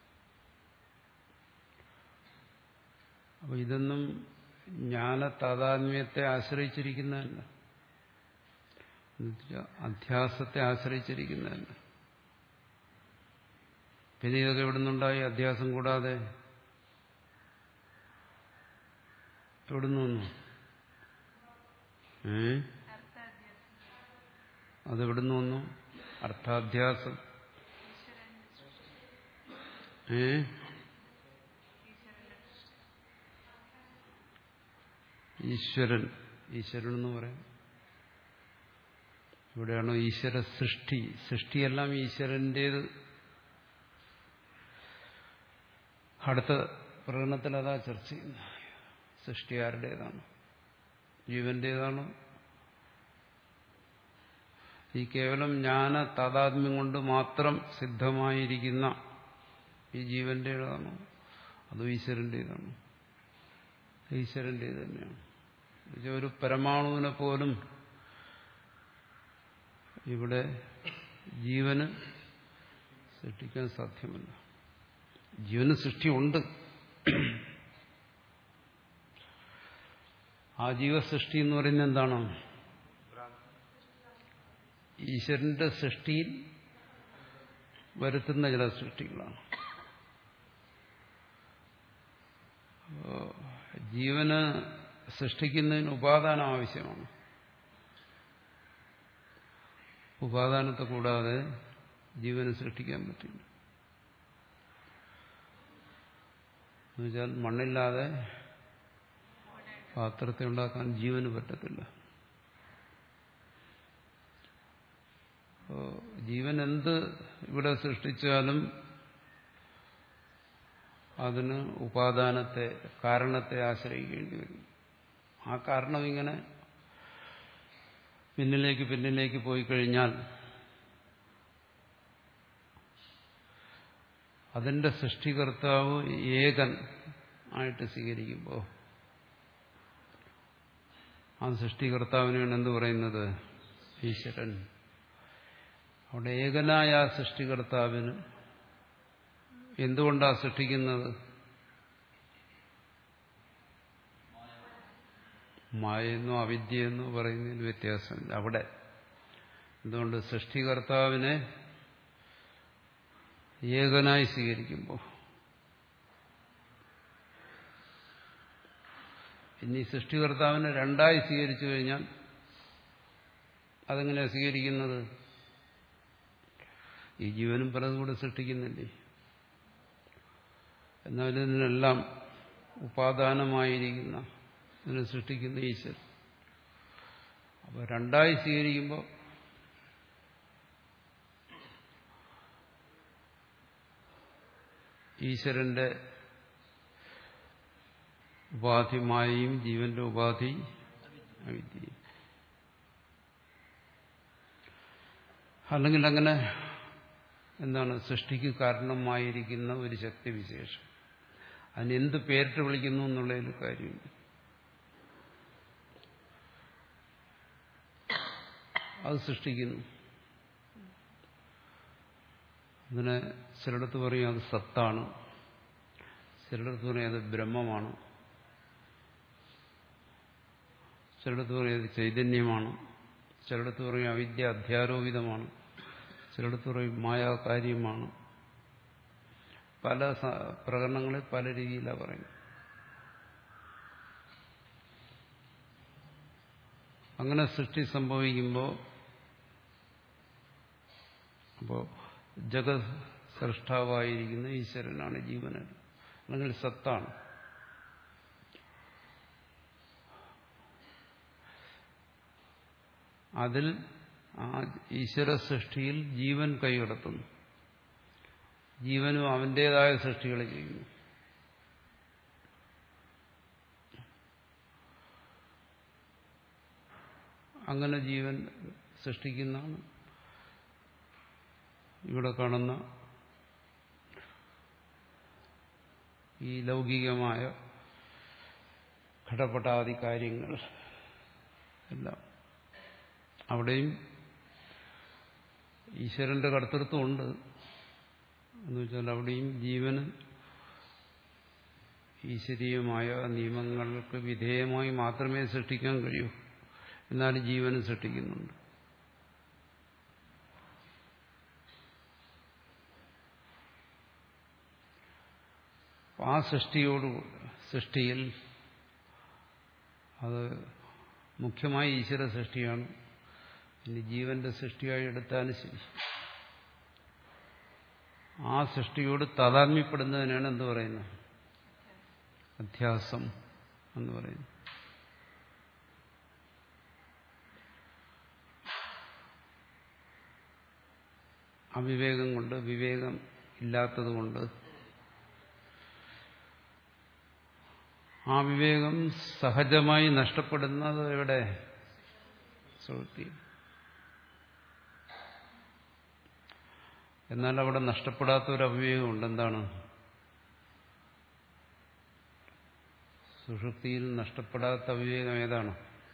അപ്പൊ ഇതൊന്നും ജ്ഞാന താതാത്മ്യത്തെ ആശ്രയിച്ചിരിക്കുന്നതല്ല, അധ്യാസത്തെ ആശ്രയിച്ചിരിക്കുന്നതല്ല. പിന്നെ ഇതൊക്കെ എവിടെ നിന്നുണ്ടായി? അധ്യാസം കൂടാതെ എവിടുന്ന് വന്നു? ഏ അതെവിടുന്ന് വന്നു? അർത്ഥാധ്യാസം. ഏ ഈശ്വരൻ, ഈശ്വരൻ എന്ന് പറയാം. ഇവിടെയാണോ ഈശ്വര സൃഷ്ടി? സൃഷ്ടിയെല്ലാം ഈശ്വരന്റേത്. അടുത്ത പ്രകടനത്തിൽ അതാ ചർച്ച ചെയ്യുന്നത്. സൃഷ്ടി ആരുടേതാണ്? ജീവന്റേതാണ്. ഈ കേവലം ജ്ഞാന താതാത്മ്യം കൊണ്ട് മാത്രം സിദ്ധമായിരിക്കുന്ന ഈ ജീവന്റേതാണോ അതോ ഈശ്വരന്റേതാണോ? ഈശ്വരന്റേത് തന്നെയാണ്. ഒരു പരമാണുവിനെ പോലും ഇവിടെ ജീവന് സൃഷ്ടിക്കാൻ സാധ്യമല്ല. ജീവന് സൃഷ്ടിയുണ്ട്. ആ ജീവസൃഷ്ടി എന്ന് പറയുന്നത് എന്താണ്? ഈശ്വരന്റെ സൃഷ്ടിയിൽ വരുത്തുന്ന ചില സൃഷ്ടികളാണ്. ജീവന് സൃഷ്ടിക്കുന്നതിന് ഉപാദാനം ആവശ്യമാണ്. ഉപാദാനത്തെ കൂടാതെ ജീവന് സൃഷ്ടിക്കാൻ പറ്റില്ല. എന്നുവെച്ചാൽ മണ്ണില്ലാതെ പാത്രത്തെ ഉണ്ടാക്കാൻ ജീവന് പറ്റത്തില്ല. ജീവൻ എന്ത് ഇവിടെ സൃഷ്ടിച്ചാലും അതിന് ഉപാദാനത്തെ, കാരണത്തെ ആശ്രയിക്കേണ്ടി വരും. ആ കാരണം ഇങ്ങനെ പിന്നിലേക്ക് പിന്നിലേക്ക് പോയി കഴിഞ്ഞാൽ അതിന്റെ സൃഷ്ടികർത്താവ് ഏകൻ ആയിട്ട് സ്വീകരിക്കുമ്പോൾ ആ സൃഷ്ടികർത്താവിനാണ് എന്ത് പറയുന്നത്? ഈശ്വരൻ. അവിടെ ഏകനായ ആ സൃഷ്ടികർത്താവിന് എന്തുകൊണ്ടാണ് സൃഷ്ടിക്കുന്നത്? മായെന്നോ അവിദ്യയെന്നോ പറയുന്നതിൽ വ്യത്യാസമില്ല. അവിടെ എന്തുകൊണ്ട്? സൃഷ്ടികർത്താവിനെ ഏകനായി സ്വീകരിക്കുമ്പോൾ. ഇനി സൃഷ്ടികർത്താവിനെ രണ്ടായി സ്വീകരിച്ചു കഴിഞ്ഞാൽ അതെങ്ങനെയാണ് സ്വീകരിക്കുന്നത്? ഈ ജീവനും പലതും കൂടെ സൃഷ്ടിക്കുന്നില്ലേ? എന്നാൽ ഇതിനെല്ലാം ഉപാദാനമായിരിക്കുന്ന ഇതിനെ സൃഷ്ടിക്കുന്ന ഈശ്വരൻ. അപ്പോൾ രണ്ടായി സ്വീകരിക്കുമ്പോൾ ഈശ്വരന്റെ ഉപാധിമായും ജീവന്റെ ഉപാധി അവിദ്യയും. അല്ലെങ്കിൽ അങ്ങനെ എന്താണ്? സൃഷ്ടിക്ക് കാരണമായിരിക്കുന്ന ഒരു ശക്തിവിശേഷം. അതിനെന്ത് പേരിട്ട് വിളിക്കുന്നു എന്നുള്ളതിൽ കാര്യമില്ല. അത് സൃഷ്ടിക്കുന്നു. അതിനെ ചിലയിടത്ത് പറയും അത് സത്താണ്, ചിലയിടത്ത് പറയും അത് ബ്രഹ്മമാണ്. ചിലടത്ത് പറയും ചൈതന്യമാണ്, ചിലടത്ത് പറയും അവിദ്യ അധ്യാരോപിതമാണ്, ചിലടത്ത് പറയും മായാകാര്യമാണ്. പല പ്രകരണങ്ങളിൽ പല രീതിയിലാണ് പറയുന്നത്. അങ്ങനെ സൃഷ്ടി സംഭവിക്കുമ്പോൾ അപ്പോൾ ജഗത് സൃഷ്ടാവായിരിക്കുന്ന ഈശ്വരനാണ് ജീവന്, അല്ലെങ്കിൽ സത്താണ്. അതിൽ ആ ഈശ്വര സൃഷ്ടിയിൽ ജീവൻ കൈകടത്തുന്നു. ജീവനും അവന്റേതായ സൃഷ്ടികൾ ചെയ്യുന്നു. അങ്ങനെ ജീവൻ സൃഷ്ടിക്കുന്നതാണ് ഇവിടെ കാണുന്ന ഈ ലൗകികമായ ഘടപടാദി കാര്യങ്ങൾ എല്ലാം. അവിടെയും ഈശ്വരന്റെ കർത്തൃത്വമുണ്ട് എന്ന് വെച്ചാൽ അവിടെയും ജീവന് ഈശ്വരീയമായ നിയമങ്ങൾക്ക് വിധേയമായി മാത്രമേ സൃഷ്ടിക്കാൻ കഴിയൂ. എന്നാലും ജീവനും സൃഷ്ടിക്കുന്നുണ്ട്. ആ സൃഷ്ടിയോട് സൃഷ്ടിയിൽ അത് മുഖ്യമായി ഈശ്വര സൃഷ്ടിയാണ്. ഇനി ജീവന്റെ സൃഷ്ടിയായി എടുത്താലും ശരി, ആ സൃഷ്ടിയോട് താതാത്മ്യപ്പെടുന്നതിനാണ് എന്ത് പറയുന്നത്? അധ്യാസം എന്ന് പറയുന്നത്. അവിവേകം കൊണ്ട്, വിവേകം ഇല്ലാത്തത് കൊണ്ട് ആ വിവേകം സഹജമായി നഷ്ടപ്പെടുന്നത് എവിടെ? സുഷുപ്തി. എന്നാൽ അവിടെ നഷ്ടപ്പെടാത്ത ഒരു അവിവേകമുണ്ട്. എന്താണ്? സുഷുപ്തിയിൽ നഷ്ടപ്പെടാത്ത അവിവേകം ഏതാണ്?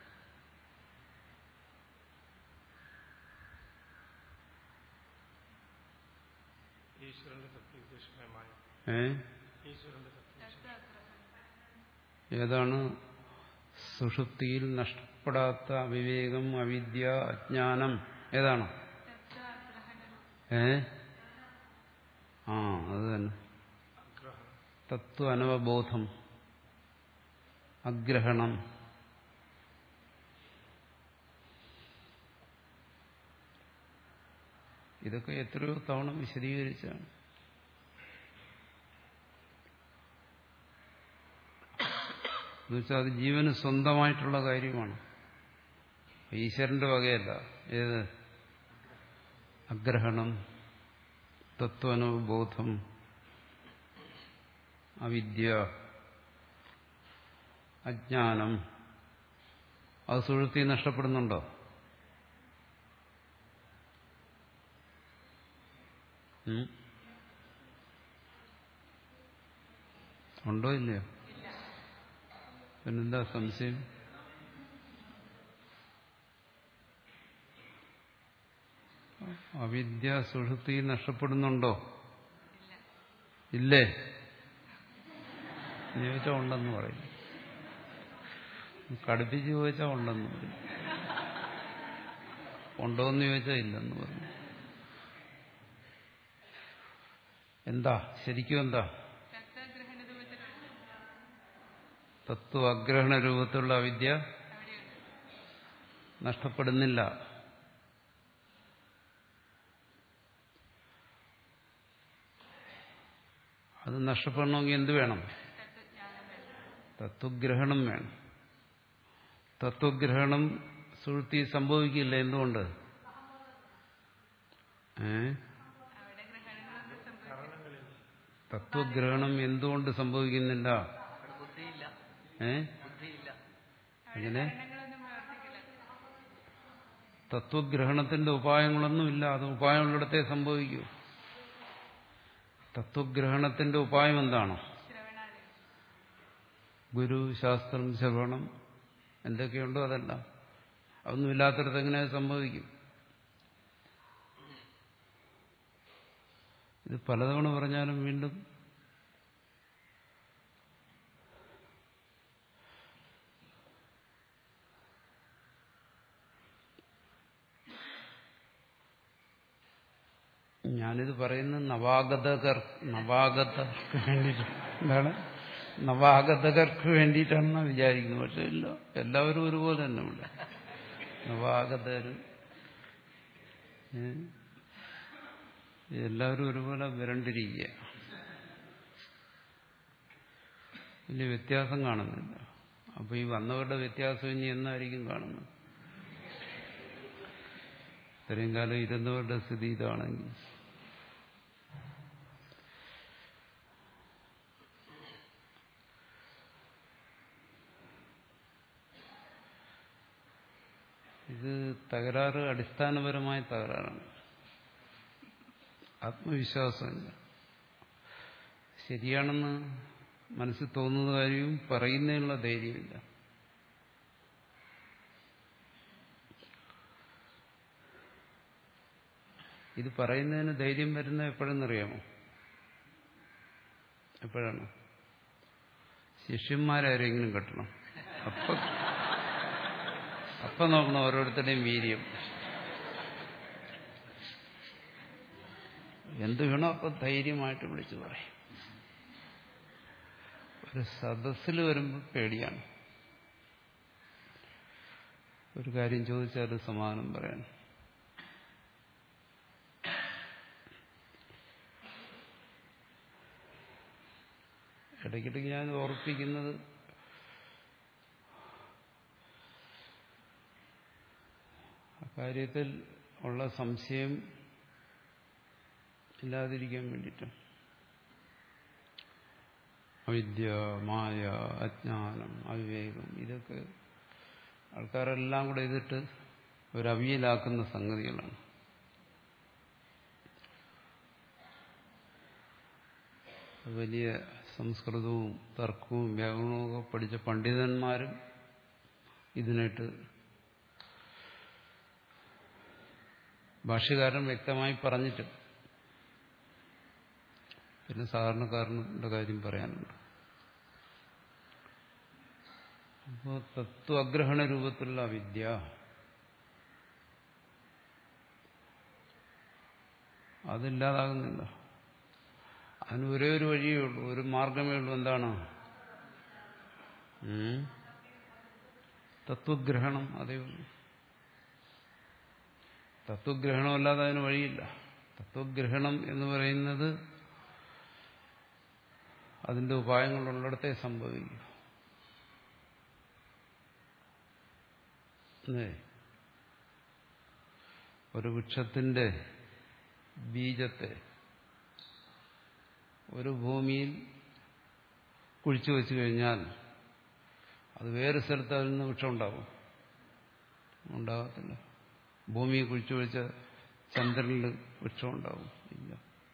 ഏ ഏതാണ് സുഷുപ്തിയിൽ നഷ്ടപ്പെടാത്ത അവിവേകം, അവിദ്യ, അജ്ഞാനം? ഏതാണ്? ഏ ആ അത് തന്നെ. തത്വ അനവബോധം, അഗ്രഹണം. ഇതൊക്കെ എത്രയോ തവണ വിശദീകരിച്ചാണ്. എന്നുവെച്ചാൽ അത് ജീവന് സ്വന്തമായിട്ടുള്ള കാര്യമാണ്, ഈശ്വരന്റെ വകയല്ല. ഏത്? അഗ്രഹണം, തത്വാനുബോധം, അവിദ്യ, അജ്ഞാനം. അത് സുഷുപ്തി നഷ്ടപ്പെടുന്നുണ്ടോ? ഉണ്ടോ ഇല്ലയോ? പിന്നെന്താ സംശയം? അവിദ്യ സുഷുപ്തി നഷ്ടപ്പെടുന്നുണ്ടോ? ഇല്ലേ? ചോദിച്ചാൽ ഉണ്ടെന്ന് പറയും. കടുപ്പിച്ച് ചോദിച്ചാൽ ഉണ്ടെന്ന് പറയും. ഉണ്ടോന്ന് ചോദിച്ചാൽ ഇല്ലെന്ന് പറയും. എന്താ ശരിക്കും? എന്താ തത്വ അഗ്രഹണ രൂപത്തിലുള്ള അവിദ്യ നഷ്ടപ്പെടുന്നില്ല. അത് നഷ്ടപ്പെടണമെങ്കിൽ എന്ത് വേണം? തത്വഗ്രഹണം വേണം. തത്വഗ്രഹണം സുഷുപ്തി സംഭവിക്കില്ല. എന്തുകൊണ്ട്? ഏ തത്വഗ്രഹണം എന്തുകൊണ്ട് സംഭവിക്കുന്നില്ല? ഏ അങ്ങനെ തത്വഗ്രഹണത്തിന്റെ ഉപായങ്ങളൊന്നുമില്ല. അത് ഉപായമുള്ളിടത്തേ സംഭവിക്കൂ. തത്വഗ്രഹണത്തിന്റെ ഉപായം എന്താണ്? ഗുരു, ശാസ്ത്രം, ശ്രവണം, എന്തൊക്കെയുണ്ടോ അതെല്ലാം. അതൊന്നും ഇല്ലാത്തടത്ത് എങ്ങനെ സംഭവിക്കും? ഇത് പലതവണ പറഞ്ഞാലും വീണ്ടും ഞാനിത് പറയുന്നത് നവാഗതകർ നവാഗതർക്ക് വേണ്ടിയിട്ട് എന്താണ് നവാഗതകർക്ക് വേണ്ടിയിട്ടാണെന്ന് വിചാരിക്കുന്നു. പക്ഷെ ഇല്ല, എല്ലാവരും ഒരുപോലെ തന്നെ ഉള്ള നവാഗതർ എല്ലാവരും ഒരുപോലെ വരണ്ടിരിക്കുക. വലിയ വ്യത്യാസം കാണുന്നില്ല. അപ്പൊ ഈ വന്നവരുടെ വ്യത്യാസം ഇനി എന്നായിരിക്കും കാണുന്നത്? ഇത്രയും കാലം ഇരുന്നവരുടെ സ്ഥിതി ഇതാണെങ്കിൽ ഇത് തകരാറ് അടിസ്ഥാനപരമായ തകരാറാണ്. ആത്മവിശ്വാസമില്ല. ശരിയാണെന്ന് മനസ്സിൽ തോന്നുന്ന കാര്യവും പറയുന്നതിനുള്ള ധൈര്യമില്ല. ഇത് പറയുന്നതിന് ധൈര്യം വരുന്നത് എപ്പോഴെന്നറിയാമോ? എപ്പോഴാണ്? ശിഷ്യന്മാരാരെങ്കിലും കെട്ടണം. അപ്പൊ അപ്പൊ നോക്കണം ഓരോരുത്തരുടെയും വീര്യം. എന്ത് വേണോ അപ്പൊ ധൈര്യമായിട്ട് വിളിച്ചു പറയും. ഒരു സദസ്സിൽ വരുമ്പോൾ പേടിയാണ്. ഒരു കാര്യം ചോദിച്ചാൽ സമാധാനം പറയാൻ. ഇടയ്ക്കിടയ്ക്ക് ഞാൻ ഓർപ്പിക്കുന്നത് അക്കാര്യത്തിൽ ഉള്ള സംശയം ഇല്ലാതിരിക്കാൻ വേണ്ടിയിട്ട്. അവിദ്യ, മായ, അജ്ഞാനം, അവിവേകം, ഇതൊക്കെ ആൾക്കാരെല്ലാം കൂടെ ഇതിട്ട് ഒരവിയലാക്കുന്ന സംഗതികളാണ്. വലിയ സംസ്കൃതവും തർക്കവും വ്യാകരണവും ഒക്കെ പഠിച്ച പണ്ഡിതന്മാരും ഇതിനായിട്ട് ഭാഷ്യകാരൻ വ്യക്തമായി പറഞ്ഞിട്ട് പിന്നെ സാധാരണക്കാരന്റെ കാര്യം പറയാനുണ്ട്. അപ്പോൾ തത്വഗ്രഹണ രൂപത്തിലുള്ള അവിദ്യ അതില്ലാതാകുന്നില്ല. അതിന് ഒരേ ഒരു വഴിയേ ഉള്ളൂ, ഒരു മാർഗമേ ഉള്ളൂ. എന്താണ്? തത്വഗ്രഹണം. അതേ ഉള്ളൂ. തത്വഗ്രഹണമല്ലാതെ അതിന് വഴിയില്ല. തത്വഗ്രഹണം എന്ന് പറയുന്നത് അതിന്റെ ഉപായങ്ങളുള്ളിടത്തേ സംഭവിക്കും. ഒരു വൃക്ഷത്തിന്റെ ബീജത്തെ ഒരു ഭൂമിയിൽ കുഴിച്ചു വെച്ചു കഴിഞ്ഞാൽ അത് വേറെ സ്ഥലത്ത് അതിൽ നിന്ന് വൃക്ഷം ഉണ്ടാവും? ഉണ്ടാകത്തില്ല. ഭൂമിയെ കുഴിച്ചു വെച്ച ചന്ദ്രനിൽ വൃക്ഷം ഉണ്ടാവും? ഇല്ല.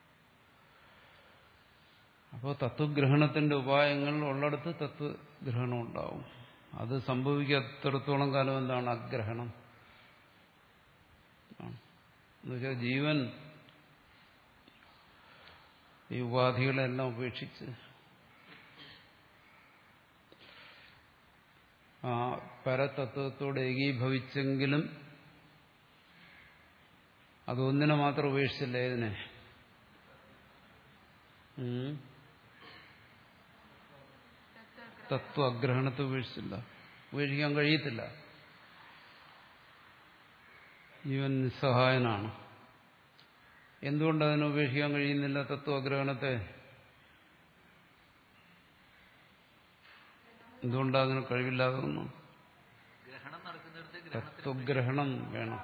അപ്പോൾ തത്വഗ്രഹണത്തിന്റെ ഉപായങ്ങൾ ഉള്ളിടത്ത് തത്വഗ്രഹണം ഉണ്ടാവും. അത് സംഭവിക്കാത്തിടത്തോളം കാലം എന്താണ്? അഗ്രഹണം. എന്നുവെച്ചാൽ ജീവൻ ഈ ഉപാധികളെല്ലാം ഉപേക്ഷിച്ച് ആ പരതത്വത്തോട് ഏകീഭവിച്ചെങ്കിലും അതൊന്നിനെ മാത്രം ഉപേക്ഷിച്ചില്ല. ഇതിനെ തത്വ അഗ്രഹണത്തെ ഉപേക്ഷിച്ചില്ല. ഉപേക്ഷിക്കാൻ കഴിയത്തില്ല. ജീവൻ നിസ്സഹായനാണ്. എന്തുകൊണ്ട് അതിനെ ഉപേക്ഷിക്കാൻ കഴിയുന്നില്ല? തത്വഗ്രഹണത്തെ എന്തുകൊണ്ടാണ് അതിന് കഴിവില്ലാതെന്നു? തത്വഗ്രഹണം വേണം.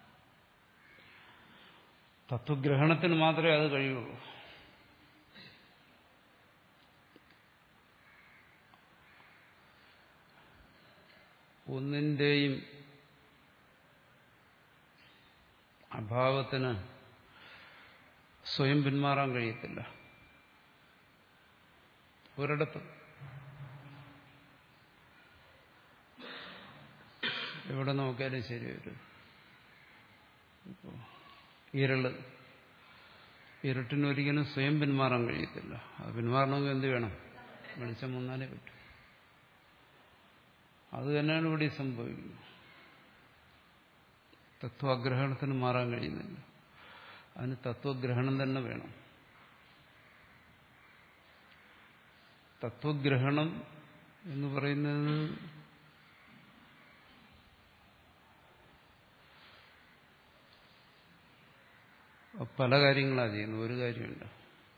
തത്വഗ്രഹണത്തിന് മാത്രമേ അത് കഴിയുള്ളൂ. ഒന്നിന്റെയും അഭാവത്തിന് സ്വയം പിന്മാറാൻ കഴിയത്തില്ല. ഒരിടത്ത് എവിടെ നോക്കിയാലും ശരി, ഒരു ഇരുള്, ഇരുട്ടിനൊരിക്കലും സ്വയം പിന്മാറാൻ കഴിയത്തില്ല. അത് പിന്മാറണമെങ്കിൽ എന്ത് വേണം? വെളിച്ചം വന്നാലേ പറ്റും. അത് തന്നെയാണ് ഇവിടെ സംഭവിക്കുന്നത്. തത്വാഗ്രഹണത്തിന് മാറാൻ കഴിയുന്നില്ല. അതിന് തത്വഗ്രഹണം തന്നെ വേണം. തത്വഗ്രഹണം എന്ന് പറയുന്നത് പല കാര്യങ്ങളാണ് ചെയ്യുന്നത്. ഒരു കാര്യമുണ്ട്.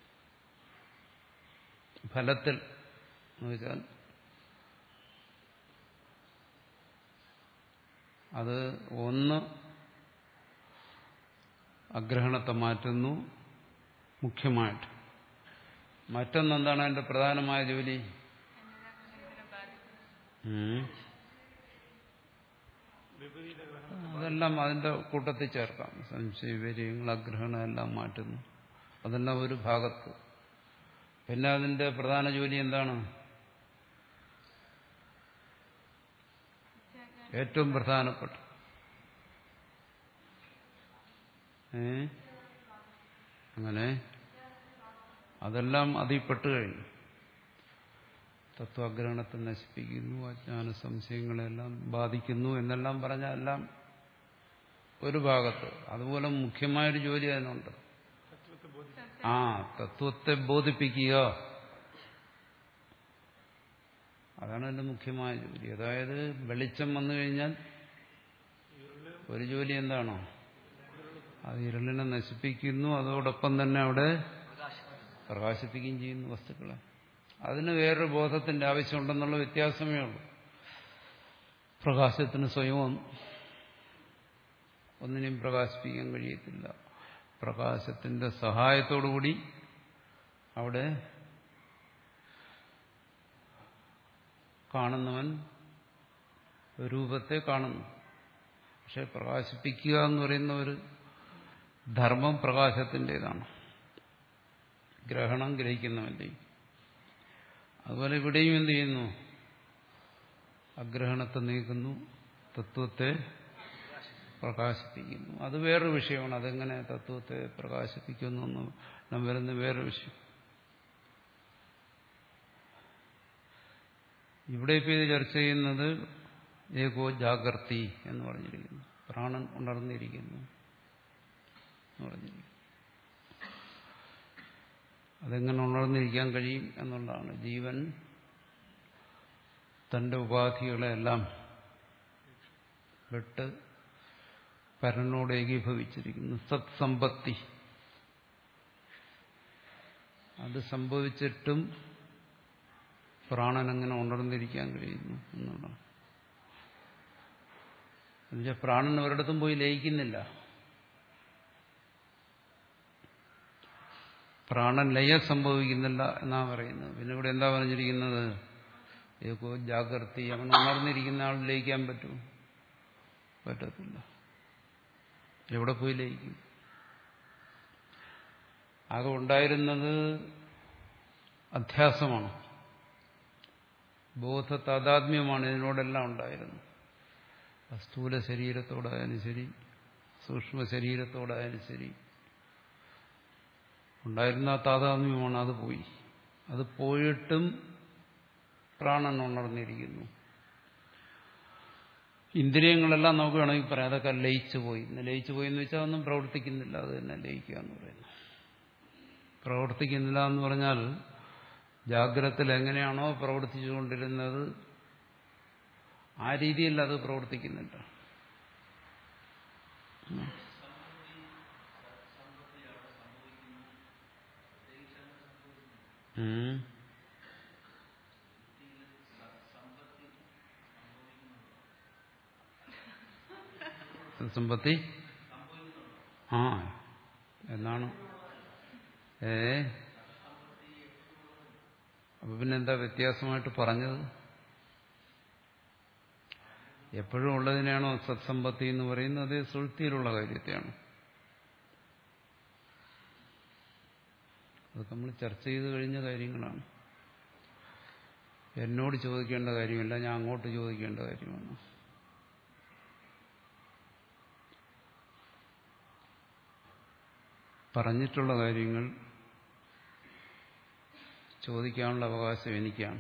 ഫലത്തിൽ എന്ന് വെച്ചാൽ അത് ഒന്ന് അഗ്രഹണത്തെ മാറ്റുന്നു മുഖ്യമായിട്ട്. മറ്റൊന്നെന്താണ് അതിന്റെ പ്രധാനമായ ജോലി? അതെല്ലാം അതിന്റെ കൂട്ടത്തിൽ ചേർക്കാം. സംശയ വിപര്യങ്ങൾ, അഗ്രഹണം എല്ലാം മാറ്റുന്നു. അതെല്ലാം ഒരു ഭാഗത്ത്. പിന്നെ അതിന്റെ പ്രധാന ജോലി എന്താണ്? ഏറ്റവും പ്രധാനപ്പെട്ട ഏ അങ്ങനെ അതെല്ലാം അതിൽപ്പെട്ടു കഴിഞ്ഞു. തത്വാഗ്രഹണത്തെ നശിപ്പിക്കുന്നു, അജ്ഞാന സംശയങ്ങളെല്ലാം ബാധിക്കുന്നു എന്നെല്ലാം പറഞ്ഞാൽ എല്ലാം ഒരു ഭാഗത്ത്. അതുപോലെ മുഖ്യമായൊരു ജോലി അതിനുണ്ട്. ആ തത്വത്തെ ബോധിപ്പിക്കുക, അതാണ് അതിന്റെ മുഖ്യമായ ജോലി. അതായത് വെളിച്ചം വന്നു കഴിഞ്ഞാൽ ഒരു ജോലി എന്താണോ അത് ഇരുളിനെ നശിപ്പിക്കുന്നു, അതോടൊപ്പം തന്നെ അവിടെ പ്രകാശിപ്പിക്കുകയും ചെയ്യുന്നു വസ്തുക്കളെ. അതിന് വേറൊരു ബോധത്തിന്റെ ആവശ്യമുണ്ടെന്നുള്ള വ്യത്യാസമേ ഉള്ളൂ. പ്രകാശത്തിന് സ്വയം ഒന്നിനെയും പ്രകാശിപ്പിക്കാൻ കഴിയത്തില്ല. പ്രകാശത്തിന്റെ സഹായത്തോടുകൂടി അവിടെ കാണുന്നവൻ രൂപത്തെ കാണുന്നു. പക്ഷെ പ്രകാശിപ്പിക്കുക എന്ന് പറയുന്ന ഒരു ധർമ്മം പ്രകാശത്തിൻ്റെതാണ്. ഗ്രഹണം ഗ്രഹിക്കുന്നവന്റെ. അതുപോലെ ഇവിടെയും എന്ത് ചെയ്യുന്നു? അഗ്രഹണത്തെ നീക്കുന്നു, തത്വത്തെ പ്രകാശിപ്പിക്കുന്നു. അത് വേറൊരു വിഷയമാണ്. അതെങ്ങനെ തത്വത്തെ പ്രകാശിപ്പിക്കുന്നു എന്ന് വരുന്ന വേറൊരു വിഷയം. ഇവിടെ ഇപ്പോൾ ഇത് ചർച്ച ചെയ്യുന്നത് ഏകോ ജാഗർത്തി എന്ന് പറഞ്ഞിരിക്കുന്നു. പ്രാണൻ ഉണർന്നിരിക്കുന്നു എന്ന് പറഞ്ഞിരിക്കുന്നു. അതെങ്ങനെ ഉണർന്നിരിക്കാൻ കഴിയും എന്നുള്ളതാണ്. ജീവൻ തന്റെ ഉപാധികളെല്ലാം വിട്ട് പരനോട് ഏകീഭവിച്ചിരിക്കുന്നു. സത്സമ്പത്തി അത് സംഭവിച്ചിട്ടും പ്രാണൻ അങ്ങനെ ഉണർന്നിരിക്കാൻ കഴിയുന്നു എന്നുള്ളതാണ്. എന്നുവെച്ചാൽ പ്രാണൻ ഒരിടത്തും പോയി ലയിക്കുന്നില്ല. പ്രാണൻ ലയം സംഭവിക്കുന്നില്ല എന്നാ പറയുന്നത്. പിന്നെ ഇവിടെ എന്താ പറഞ്ഞിരിക്കുന്നത്? ഏകോ ജാഗ്രതി. അവൻ ഉണർന്നിരിക്കുന്ന ആൾ ലയിക്കാൻ പറ്റും? പറ്റത്തില്ല. എവിടെ പോയി ലയിക്കും? ആകെ ഉണ്ടായിരുന്നത് അധ്യാസമാണ്, ബോധ താതാത്മ്യമാണ്. ഇതിനോടെല്ലാം ഉണ്ടായിരുന്നു. സ്ഥൂല ശരീരത്തോടായാലും ശരി, സൂക്ഷ്മ ശരീരത്തോടായാലും ശരി ഉണ്ടായിരുന്ന ആ താതാത്മ്യമാണ്. അത് പോയി. അത് പോയിട്ടും പ്രാണൻ ഉണർന്നിരിക്കുന്നു. ഇന്ദ്രിയങ്ങളെല്ലാം നമുക്ക് വേണമെങ്കിൽ പറയാം അതൊക്കെ ലയിച്ചു പോയി. ലയിച്ചു പോയി എന്ന് വെച്ചാൽ ഒന്നും പ്രവർത്തിക്കുന്നില്ല. അത് തന്നെ ലയിക്കുക എന്ന് പറയുന്നു. പ്രവർത്തിക്കുന്നില്ല എന്ന് പറഞ്ഞാൽ ജാഗ്രതത്തിൽ എങ്ങനെയാണോ പ്രവർത്തിച്ചുകൊണ്ടിരുന്നത് ആ രീതിയിൽ അത് പ്രവർത്തിക്കുന്നില്ല. സമ്പത്തി ആ എന്നാണ്. ഏ അപ്പൊ പിന്നെന്താ വ്യത്യാസമായിട്ട് പറഞ്ഞത്? എപ്പോഴും ഉള്ളതിനാണോ സത്സമ്പത്തി എന്ന് പറയുന്നത്? അതേ സുഴുത്തിയിലുള്ള കാര്യത്തെയാണ്. അത് നമ്മൾ ചർച്ച ചെയ്ത് കഴിഞ്ഞ കാര്യങ്ങളാണ്. എന്നോട് ചോദിക്കേണ്ട കാര്യമില്ല, ഞാൻ അങ്ങോട്ട് ചോദിക്കേണ്ട കാര്യമാണ്. പറഞ്ഞിട്ടുള്ള കാര്യങ്ങൾ ചോദിക്കാനുള്ള അവകാശം എനിക്കാണ്.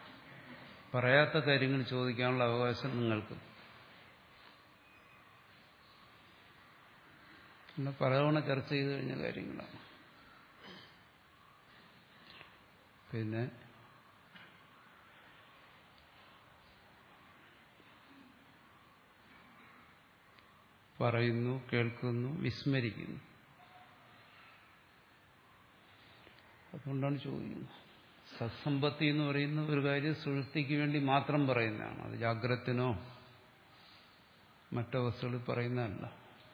പറയാത്ത കാര്യങ്ങൾ ചോദിക്കാനുള്ള അവകാശം നിങ്ങൾക്ക്. പിന്നെ പലതവണ ചർച്ച ചെയ്ത് കഴിഞ്ഞ കാര്യങ്ങളാണ്. പിന്നെ പറയുന്നു, കേൾക്കുന്നു, വിസ്മരിക്കുന്നു. അതുകൊണ്ടാണ് ചോദിക്കുന്നത്. സത്സമ്പത്തി എന്ന് പറയുന്ന ഒരു കാര്യം സുഷുപ്തിക്ക് വേണ്ടി മാത്രം പറയുന്നതാണ്. അത് ജാഗ്രത്തിനോ മറ്റോ വസ്തുക്കളിൽ പറയുന്നതല്ല.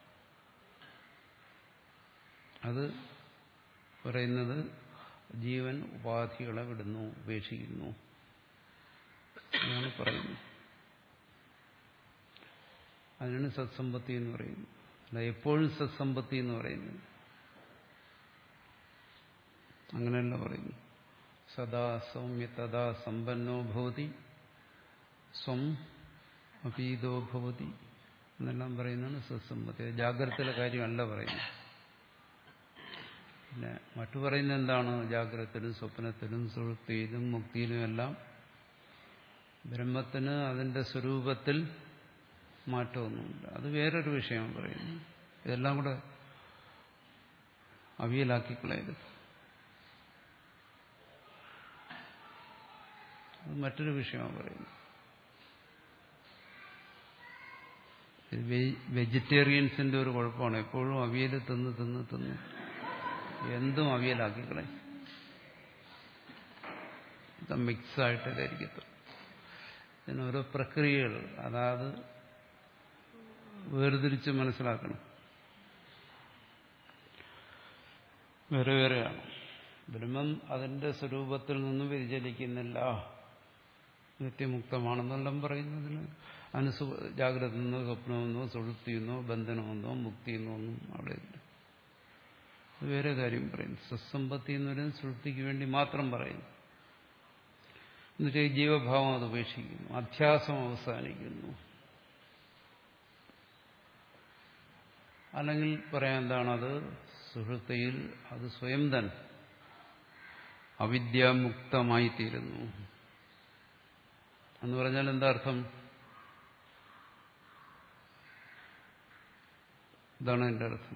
അത് പറയുന്നത് ജീവൻ ഉപാധികളെ വിടുന്നു, ഉപേക്ഷിക്കുന്നു എന്നാണ് പറയുന്നത്. അതിനാണ് സത്സമ്പത്തി എന്ന് പറയുന്നത്. അല്ല എപ്പോഴും സത്സമ്പത്തി എന്ന് പറയുന്നത് അങ്ങനെയല്ല പറയുന്നു. സദാ സൗമ്യ തഥാ സമ്പന്നോ ഭവതി സ്വം അപീതോ ഭവതി എന്നെല്ലാം പറയുന്നതാണ് സത്സമ്പത്തി. ജാഗ്രതയിലെ കാര്യമല്ല പറയുന്നത്. പിന്നെ മറ്റു പറയുന്നത് എന്താണ്? ജാഗ്രതത്തിലും സ്വപ്നത്തിലും സുഷുപ്തിയിലും മുക്തിയിലും എല്ലാം ബ്രഹ്മത്തിന് അതിന്റെ സ്വരൂപത്തിൽ മാറ്റമൊന്നുമില്ല. അത് വേറൊരു വിഷയമാണ് പറയുന്നത്. ഇതെല്ലാം കൂടെ അവിയലാക്കിക്കളയരുത്. അത് മറ്റൊരു വിഷയമാണ് പറയുന്നത്. വെജിറ്റേറിയൻസിന്റെ ഒരു കുഴപ്പമാണ്. എപ്പോഴും അവിയൽ തിന്ന് തിന്ന് തിന്ന് എന്തും അവിയലാക്കിക്കളയും. ഇത് മിക്സായിട്ട് ധരിക്കത്തുള്ളൂ. ഇതിന് ഓരോ പ്രക്രിയകൾ, അതായത് വേർതിരിച്ച് മനസ്സിലാക്കണം. വേറെ വേറെയാണ്. ബ്രഹ്മം അതിന്റെ സ്വരൂപത്തിൽ നിന്നും വ്യതിചലിക്കുന്നില്ല, നിത്യമുക്തമാണെന്നെല്ലാം പറയുന്നതിന് അതിന് ജാഗ്രത എന്നോ സ്വപ്നമെന്നോ സുഷുപ്തിയെന്നോ ബന്ധനമെന്നോ മുക്തിയെന്നോ ഒന്നും അവിടെ ഇല്ല. വേറെ കാര്യം പറയുന്നു. സത്സമ്പത്തി എന്ന് പറയുന്നത് സുഷുപ്തിക്ക് വേണ്ടി മാത്രം പറയുന്നു. എന്നുവെച്ചാൽ ജീവഭാവം അത് ഉപേക്ഷിക്കുന്നു, അധ്യാസം അവസാനിക്കുന്നു. അല്ലെങ്കിൽ പറയാൻ എന്താണത്? സുഷുപ്തിയിൽ അത് സ്വയം തന്നെ അവിദ്യാമുക്തമായി തീരുന്നു എന്ന് പറഞ്ഞാൽ എന്താ അർത്ഥം? ഇതാണ് എന്റെ അർത്ഥം.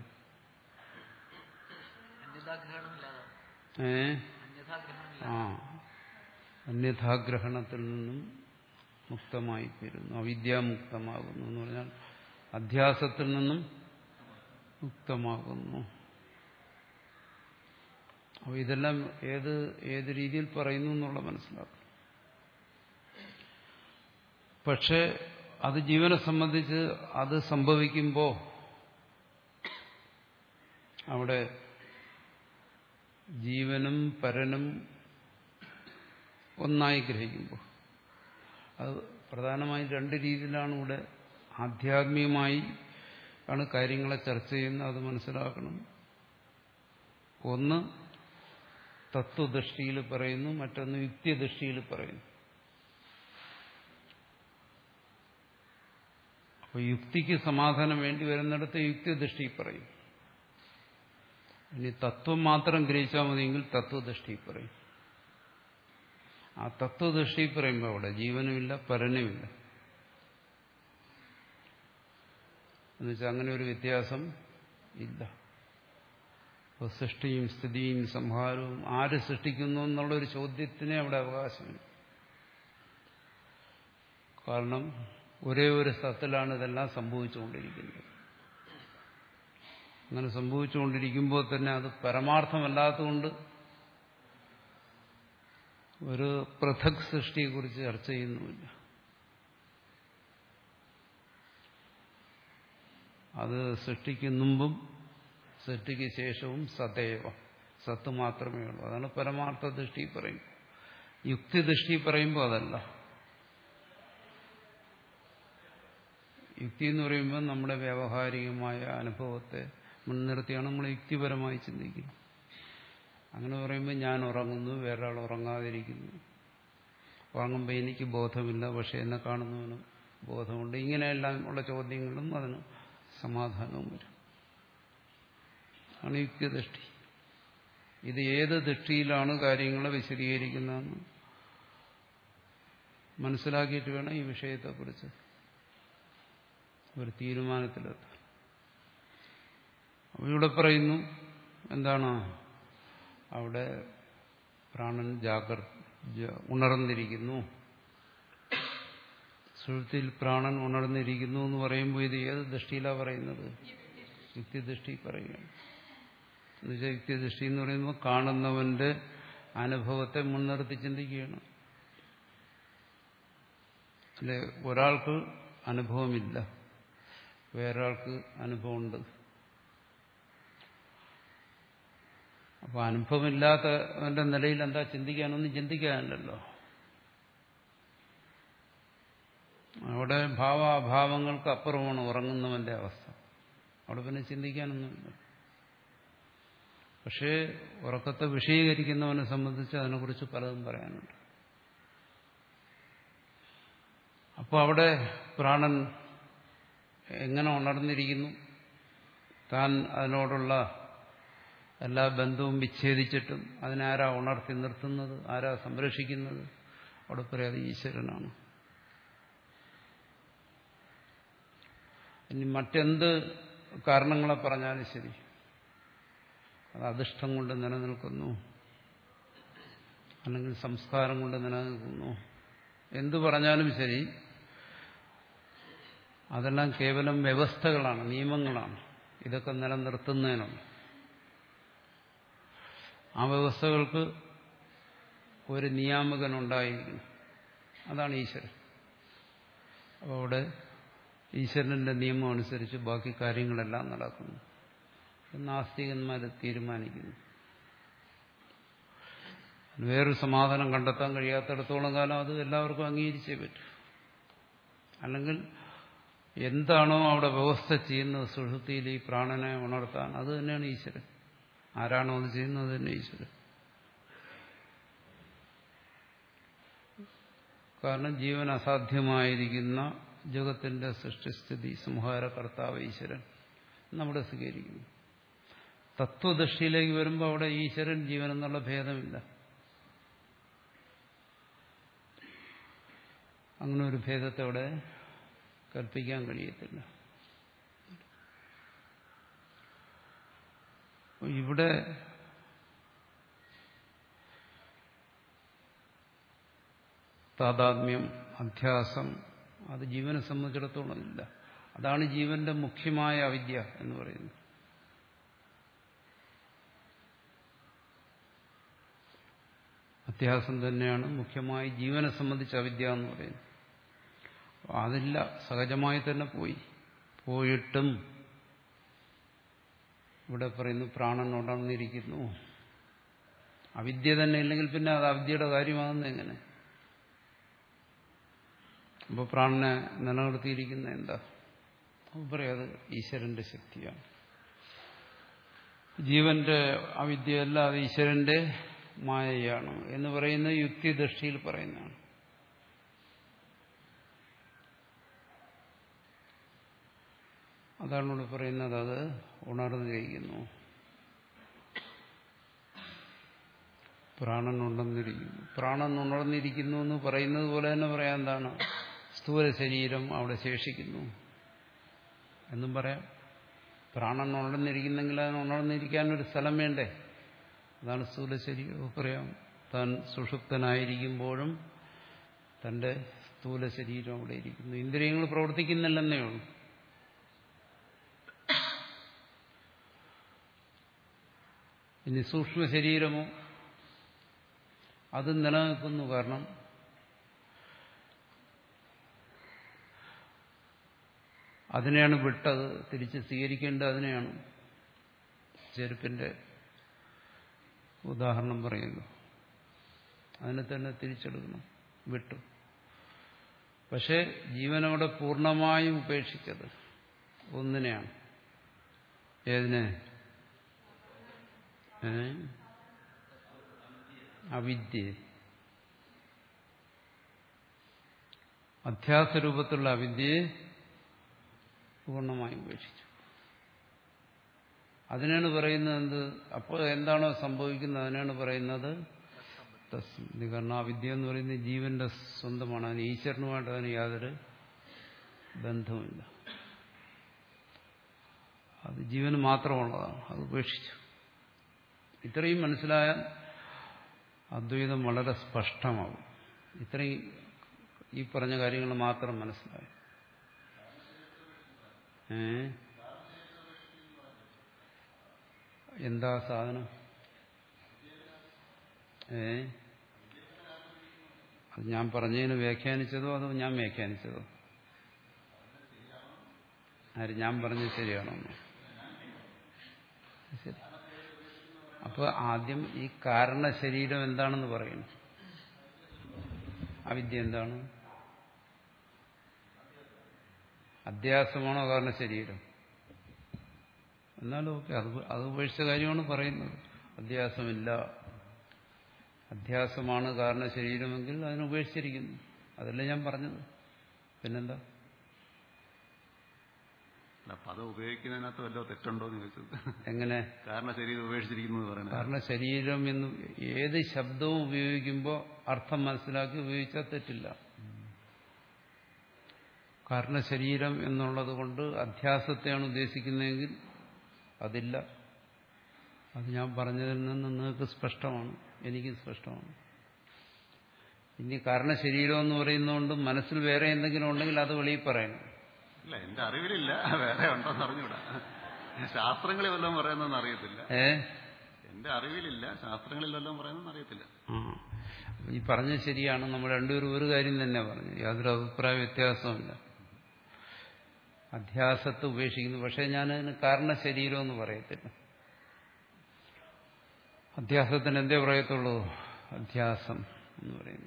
ഏ ആ അന്യഥാഗ്രഹണത്തിൽ നിന്നും മുക്തമായി തീരുന്നു, അവിദ്യാമുക്തമാകുന്നു എന്ന് പറഞ്ഞാൽ അധ്യാസത്തിൽ നിന്നും മുക്തമാകുന്നു. അപ്പോൾ ഇതെല്ലാം ഏത് ഏത് രീതിയിൽ പറയുന്നു എന്നുള്ള മനസ്സിലാക്കും. പക്ഷെ അത് ജീവനെ സംബന്ധിച്ച് അത് സംഭവിക്കുമ്പോൾ അവിടെ ജീവനും പരനും ഒന്നായി ഗ്രഹിക്കുമ്പോൾ അത് പ്രധാനമായും രണ്ട് രീതിയിലാണ് ഇവിടെ. ആധ്യാത്മികമായി ആണ് കാര്യങ്ങളെ ചർച്ച ചെയ്യുന്നത്, അത് മനസ്സിലാക്കണം. ഒന്ന് തത്വദൃഷ്ടിയിൽ പറയുന്നു, മറ്റൊന്ന് യുക്തിദൃഷ്ടിയിൽ പറയുന്നു. അപ്പോൾ യുക്തിക്ക് സമാധാനം വേണ്ടി വരുന്നിടത്ത് യുക്തിദൃഷ്ടി പറയും. ഇനി തത്വം മാത്രം ഗ്രഹിച്ചാൽ മതിയെങ്കിൽ തത്വദൃഷ്ടി പറയും. ആ തത്വദൃഷ്ടി പറയുമ്പോൾ അവിടെ ജീവനുമില്ല, പരനുമില്ല. എന്നുവെച്ചാൽ അങ്ങനെ ഒരു വ്യത്യാസം ഇല്ല. അപ്പോൾ സൃഷ്ടിയും സ്ഥിതിയും സംഹാരവും ആര് സൃഷ്ടിക്കുന്നു എന്നുള്ളൊരു ചോദ്യത്തിനെ അവിടെ അവകാശമില്ല. കാരണം ഒരേ ഒരു സത്തിലാണ് ഇതെല്ലാം സംഭവിച്ചുകൊണ്ടിരിക്കുന്നത്. അങ്ങനെ സംഭവിച്ചുകൊണ്ടിരിക്കുമ്പോൾ തന്നെ അത് പരമാർത്ഥമല്ലാത്തതുകൊണ്ട് ഒരു പൃഥക് സൃഷ്ടിയെക്കുറിച്ച് ചർച്ച ചെയ്യുന്നുമില്ല. അത് സൃഷ്ടിക്ക് മുമ്പും സൃഷ്ടിക്ക് ശേഷവും സദൈവ, സത്ത് മാത്രമേ ഉള്ളൂ. അതാണ് പരമാർത്ഥ ദൃഷ്ടി പറയും. യുക്തിദൃഷ്ടി പറയുമ്പോൾ അതല്ല. യുക്തി എന്ന് പറയുമ്പോൾ നമ്മുടെ വ്യാവഹാരികമായ അനുഭവത്തെ മുൻനിർത്തിയാണ് നമ്മൾ യുക്തിപരമായി ചിന്തിക്കുന്നത്. അങ്ങനെ പറയുമ്പോൾ ഞാൻ ഉറങ്ങുന്നു, വേറൊരാൾ ഉറങ്ങാതിരിക്കുന്നു. ഉറങ്ങുമ്പോൾ എനിക്ക് ബോധമില്ല, പക്ഷെ എന്നെ കാണുന്നവന് ബോധമുണ്ട്. ഇങ്ങനെയെല്ലാം ഉള്ള ചോദ്യങ്ങളും അതിന് സമാധാനവും വരും. ആണ് യുക്തിദൃഷ്ടി. ഇത് ഏത് ദൃഷ്ടിയിലാണ് കാര്യങ്ങളെ വിശദീകരിക്കുന്നതെന്ന് മനസ്സിലാക്കിയിട്ട് വേണം ഈ വിഷയത്തെക്കുറിച്ച് ഒരു തീരുമാനത്തിലെത്താൻ. അപ്പോൾ ഇവിടെ പറയുന്നു എന്താണ് അവിടെ പ്രാണൻ ജാഗ്രത ഉണർന്നിരിക്കുന്നു. സുഷുപ്തിയിൽ പ്രാണൻ ഉണർന്നിരിക്കുന്നു എന്ന് പറയുമ്പോൾ ഇത് ഏത് ദൃഷ്ടിയിലാണ് പറയുന്നത്? യുക്തിദൃഷ്ടി പറയുകയാണ്. എന്നുവെച്ചാൽ യുക്തിദൃഷ്ടി എന്ന് പറയുമ്പോൾ കാണുന്നവന്റെ അനുഭവത്തെ മുൻനിർത്തി ചിന്തിക്കുകയാണ്. അല്ലെ, ഒരാൾക്ക് അനുഭവമില്ല, വേറൊരാൾക്ക് അനുഭവമുണ്ട്. അപ്പൊ അനുഭവമില്ലാത്തവന്റെ നിലയിൽ എന്താ ചിന്തിക്കാനൊന്നും ചിന്തിക്കാനല്ലോ. അവിടെ ഭാവാഭാവങ്ങൾക്ക് അപ്പുറമാണ് ഉറങ്ങുന്നവന്റെ അവസ്ഥ. അവിടെ പിന്നെ ചിന്തിക്കാനൊന്നുമില്ല. പക്ഷേ ഉറക്കത്തെ വിഷയീകരിക്കുന്നവനെ സംബന്ധിച്ച് അതിനെക്കുറിച്ച് പലതും പറയാനുണ്ട്. അപ്പോൾ അവിടെ പ്രാണൻ എങ്ങനെ ഉണർന്നിരിക്കുന്നു, താൻ അതിനോടുള്ള എല്ലാ ബന്ധവും വിച്ഛേദിച്ചിട്ടും അതിനാരാ ഉണർത്തി നിർത്തുന്നത്, ആരാ സംരക്ഷിക്കുന്നത്? അവിടെ പറയാതെ ഈശ്വരനാണ്. ഇനി മറ്റെന്ത് കാരണങ്ങളെ പറഞ്ഞാലും ശരി, അത് അധിഷ്ഠം കൊണ്ട് നിലനിൽക്കുന്നു, അല്ലെങ്കിൽ സംസ്കാരം കൊണ്ട് നിലനിൽക്കുന്നു, എന്തു പറഞ്ഞാലും ശരി, അതെല്ലാം കേവലം വ്യവസ്ഥകളാണ്, നിയമങ്ങളാണ്. ഇതൊക്കെ നിലനിർത്തുന്നതിനുള്ള ആ വ്യവസ്ഥകൾക്ക് ഒരു നിയാമകനുണ്ടായിരിക്കും. അതാണ് ഈശ്വരൻ. അപ്പോൾ അവിടെ ഈശ്വരന്റെ നിയമം അനുസരിച്ച് ബാക്കി കാര്യങ്ങളെല്ലാം നടക്കുന്നു. നാസ്തികന്മാർ തീരുമാനിക്കുന്നു. വേറൊരു സമാധാനം കണ്ടെത്താൻ കഴിയാത്തിടത്തോളം കാലം അത് എല്ലാവർക്കും അംഗീകരിച്ചേ പറ്റൂ. അല്ലെങ്കിൽ എന്താണോ അവിടെ വ്യവസ്ഥ ചെയ്യുന്നത് സുഷുപ്തിയിൽ ഈ പ്രാണനെ ഉണർത്താൻ, അത് തന്നെയാണ് ഈശ്വരൻ. ആരാണോ അത് ചെയ്യുന്നത്, അത് തന്നെ ഈശ്വരൻ. കാരണം ജീവൻ അസാധ്യമായിരിക്കുന്ന ജഗത്തിന്റെ സൃഷ്ടിസ്ഥിതി സംഹാര കർത്താവ് ഈശ്വരൻ നമ്മുടെ സ്വീകരിക്കുന്നു. തത്വദൃഷ്ടിയിലേക്ക് വരുമ്പോൾ അവിടെ ഈശ്വരൻ ജീവൻ എന്നുള്ള ഭേദമില്ല. അങ്ങനെ ഒരു ഭേദത്തെ അവിടെ കൽപ്പിക്കാൻ കഴിയത്തില്ല. ഇവിടെ താദാത്മ്യം, അധ്യാസം അത് ജീവനെ സംബന്ധിച്ചിടത്തോളം ഇല്ല. അതാണ് ജീവന്റെ മുഖ്യമായ അവിദ്യ എന്ന് പറയുന്നത്. അധ്യാസം തന്നെയാണ് മുഖ്യമായി ജീവനെ സംബന്ധിച്ച അവിദ്യ എന്ന് പറയുന്നത്. അതില്ല, സഹജമായി തന്നെ പോയി. പോയിട്ടും ഇവിടെ പറയുന്നു പ്രാണൻ ഉണർന്നിരിക്കുന്നു. അവിദ്യ തന്നെ ഇല്ലെങ്കിൽ പിന്നെ അത് അവിദ്യയുടെ കാര്യമാകുന്നത് എങ്ങനെ? അപ്പോൾ പ്രാണനെ നിലനിർത്തിയിരിക്കുന്ന എന്താ? അപ്പോൾ പറയാത് ഈശ്വരന്റെ ശക്തിയാണ്. ജീവന്റെ അവിദ്യയല്ല, അത് ഈശ്വരന്റെ മായയാണ് എന്ന് പറയുന്നത് യുക്തിദൃഷ്ടിയിൽ പറയുന്നതാണ്. അതാണ് ഇവിടെ പറയുന്നത്, അത് ഉണർന്നിരിക്കുന്നു, പ്രാണൻ ഉണർന്നിരിക്കുന്നു. പ്രാണൻ ഉണർന്നിരിക്കുന്നു എന്ന് പറയുന്നത് പോലെ തന്നെ പറയാം എന്താണ്, സ്ഥൂല ശരീരം അവിടെ ശേഷിക്കുന്നു എന്നും പറയാം. പ്രാണൻ ഉണർന്നിരിക്കുന്നെങ്കിൽ അതിന് ഉണർന്നിരിക്കാനൊരു സ്ഥലം വേണ്ടേ? അതാണ് സ്ഥൂല ശരീരം. പറയാം താൻ സുഷുപ്തനായിരിക്കുമ്പോഴും തന്റെ സ്ഥൂല ശരീരം അവിടെ ഇരിക്കുന്നു. ഇന്ദ്രിയങ്ങൾ പ്രവർത്തിക്കുന്നില്ലെന്നേ ഉള്ളൂ. ഇനി സൂക്ഷ്മ ശരീരമോ അത് നിലനിൽക്കുന്നു. കാരണം അതിനെയാണ് വിട്ടത്, തിരിച്ച് സ്വീകരിക്കേണ്ടത് അതിനെയാണ്. ചെരുപ്പിന്റെ ഉദാഹരണം പറയുന്നു, അതിനെ തന്നെ തിരിച്ചെടുക്കണം, വിട്ടു. പക്ഷെ ജീവനവിടെ പൂർണ്ണമായും ഉപേക്ഷിച്ചത് ഒന്നിനെയാണ്. ഏതിനെ? അവിദ്യയെ. അധ്യാസരൂപത്തിലുള്ള അവിദ്യയെ പൂർണ്ണമായും ഉപേക്ഷിച്ചു. അതിനാണ് പറയുന്നത് എന്ത്? അപ്പോൾ എന്താണോ സംഭവിക്കുന്നത് അതിനാണ് പറയുന്നത് തസ്മിൻ. കാരണം ആ വിദ്യ എന്ന് പറയുന്നത് ജീവന്റെ സ്വന്തമാണ്. അതിന് ഈശ്വരനുമായിട്ട് അതിന് യാതൊരു ബന്ധവുമില്ല. അത് ജീവന് മാത്രമുള്ളതാണ്. അത് ഉപേക്ഷിച്ചു. ഇത്രയും മനസ്സിലായാൽ അദ്വൈതം വളരെ സ്പഷ്ടമാകും. ഇത്രയും ഈ പറഞ്ഞ കാര്യങ്ങൾ മാത്രം മനസ്സിലായി. ഏ എന്താ സാധനം? ഏ അത് ഞാൻ പറഞ്ഞതിന് വ്യാഖ്യാനിച്ചതോ അതോ ഞാൻ വ്യാഖ്യാനിച്ചതോ? ആര്? ഞാൻ പറഞ്ഞത് ശരിയാണോ? ശരി. അപ്പോൾ ആദ്യം ഈ കാരണ ശരീരം എന്താണെന്ന് പറയുന്നു. അവിദ്യ എന്താണ്? അധ്യാസമാണോ കാരണ ശരീരം? എന്നാലും ഓക്കെ, അത് അത് ഉപേക്ഷിച്ച കാര്യമാണ് പറയുന്നത്. അധ്യാസമില്ല, അധ്യാസമാണ് കാരണ ശരീരമെങ്കിൽ അതിനെ ഉപേക്ഷിച്ചിരിക്കുന്നു. അതല്ലേ ഞാൻ പറഞ്ഞത്. പിന്നെന്താ? പദം ഉപയോഗിക്കുന്നതിനകത്ത് വല്ലോ തെറ്റുണ്ടോ എന്ന് ചോദിച്ചത്. എങ്ങനെ കാരണ ശരീരം ഉപേക്ഷിച്ചിരിക്കുന്നത് പറയുന്നത്? കാരണ ശരീരം എന്ന് ഏത് ശബ്ദവും ഉപയോഗിക്കുമ്പോൾ അർത്ഥം മനസ്സിലാക്കി ഉപയോഗിച്ചാൽ തെറ്റില്ല. കാരണ ശരീരം എന്നുള്ളത് കൊണ്ട് അധ്യാസത്തെയാണ് ഉദ്ദേശിക്കുന്നതെങ്കിൽ അതില്ല. അത് ഞാൻ പറഞ്ഞതിൽ നിന്ന് നിങ്ങൾക്ക് സ്പഷ്ടമാണ്, എനിക്ക് സ്പഷ്ടമാണ്. ഇനി കാരണശരീരം എന്ന് പറയുന്നതുകൊണ്ട് മനസ്സിൽ വേറെ എന്തെങ്കിലും ഉണ്ടെങ്കിൽ അത് വെളിയിൽ പറയണം. ഇല്ല, എന്റെ അറിവിലില്ല. വേറെ ഉണ്ടോന്ന് അറിഞ്ഞൂടാ. ശാസ്ത്രങ്ങളിൽ വല്ലതും പറയുന്നതെന്ന് അറിയത്തില്ല. ഏ എന്റെ അറിവിലില്ല. ശാസ്ത്രങ്ങളിൽ വല്ലതും പറയുന്നതെന്ന് അറിയത്തില്ല. ഈ പറഞ്ഞത് ശരിയാണ്. നമ്മൾ രണ്ടുപേരും ഒരു കാര്യം തന്നെ പറഞ്ഞു, യാതൊരു അഭിപ്രായ വ്യത്യാസമില്ല. അധ്യാസത്തെ ഉപേക്ഷിക്കുന്നു. പക്ഷെ ഞാനതിന് കാരണശരീരം എന്ന് പറയത്തില്ല. അധ്യാസത്തിന് എന്തേ പറയത്തുള്ളൂ? അധ്യാസം എന്ന് പറയുന്നു.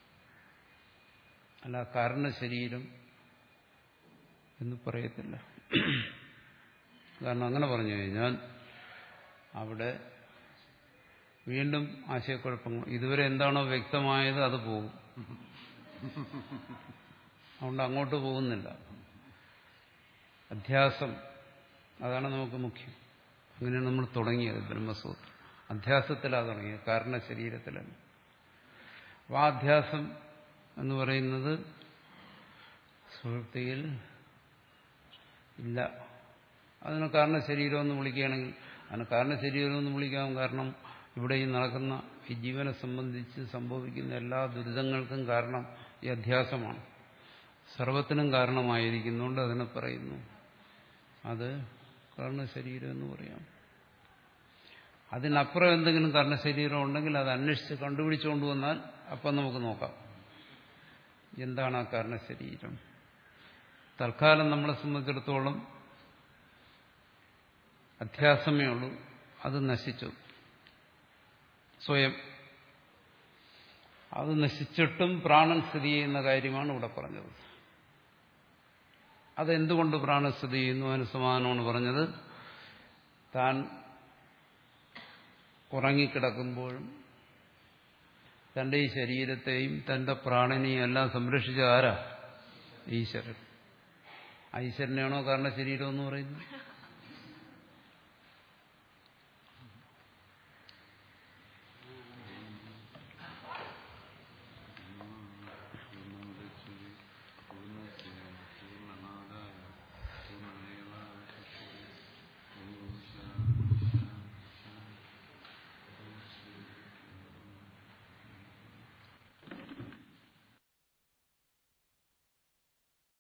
അല്ല കാരണശരീരം എന്ന് പറയത്തില്ല. കാരണം അങ്ങനെ പറഞ്ഞു കഴിഞ്ഞാൽ അവിടെ വീണ്ടും ആശയക്കുഴപ്പങ്ങൾ. ഇതുവരെ എന്താണോ വ്യക്തമായത് അത് പോകും. അതുകൊണ്ട് അങ്ങോട്ട് പോകുന്നില്ല. അധ്യാസം അതാണ് നമുക്ക് മുഖ്യം. അങ്ങനെയാണ് നമ്മൾ തുടങ്ങിയത് ബ്രഹ്മസൂത്രം. അധ്യാസത്തിലാണ് തുടങ്ങിയത്, കാരണ ശരീരത്തിലാണ്. അപ്പോൾ ആ അധ്യാസം എന്ന് പറയുന്നത് സുഹൃത്തിയിൽ ഇല്ല. അതിന് കാരണ ശരീരം എന്ന് വിളിക്കുകയാണെങ്കിൽ അതിന് കാരണ ശരീരം എന്ന് വിളിക്കാം. കാരണം ഇവിടെ ഈ നടക്കുന്ന ഈ ജീവനെ സംബന്ധിച്ച് സംഭവിക്കുന്ന എല്ലാ ദുരിതങ്ങൾക്കും കാരണം ഈ അധ്യാസമാണ്. സർവത്തിനും കാരണമായിരിക്കുന്നുണ്ട് അതിനെ പറയുന്നു. അത് കാരണശരീരം എന്ന് പറയാം. അതിനപ്പുറം എന്തെങ്കിലും കാരണശരീരം ഉണ്ടെങ്കിൽ അത് അന്വേഷിച്ച് കണ്ടുപിടിച്ചുകൊണ്ട് വന്നാൽ അപ്പം നമുക്ക് നോക്കാം എന്താണ് ആ കാരണശരീരം. തൽക്കാലം നമ്മളെ സംബന്ധിച്ചിടത്തോളം അധ്യാസമേ ഉള്ളൂ. അത് നശിച്ചു സ്വയം. അത് നശിച്ചിട്ടും പ്രാണൻ സ്ഥിതി ചെയ്യുന്ന കാര്യമാണ് ഇവിടെ പറഞ്ഞത്. അതെന്തുകൊണ്ട് പ്രാണൻ സ്ഥിതി ചെയ്യുന്നു? അതിന് സമാധാനമാണ് പറഞ്ഞത്. താൻ ഉറങ്ങിക്കിടക്കുമ്പോഴും തന്റെ ഈ ശരീരത്തെയും തന്റെ പ്രാണനെയും എല്ലാം സംരക്ഷിച്ച ആരാ? ഈശ്വരൻ. ഈശ്വരനെയാണോ കാരണ ശരീരം എന്ന് പറയുന്നത്?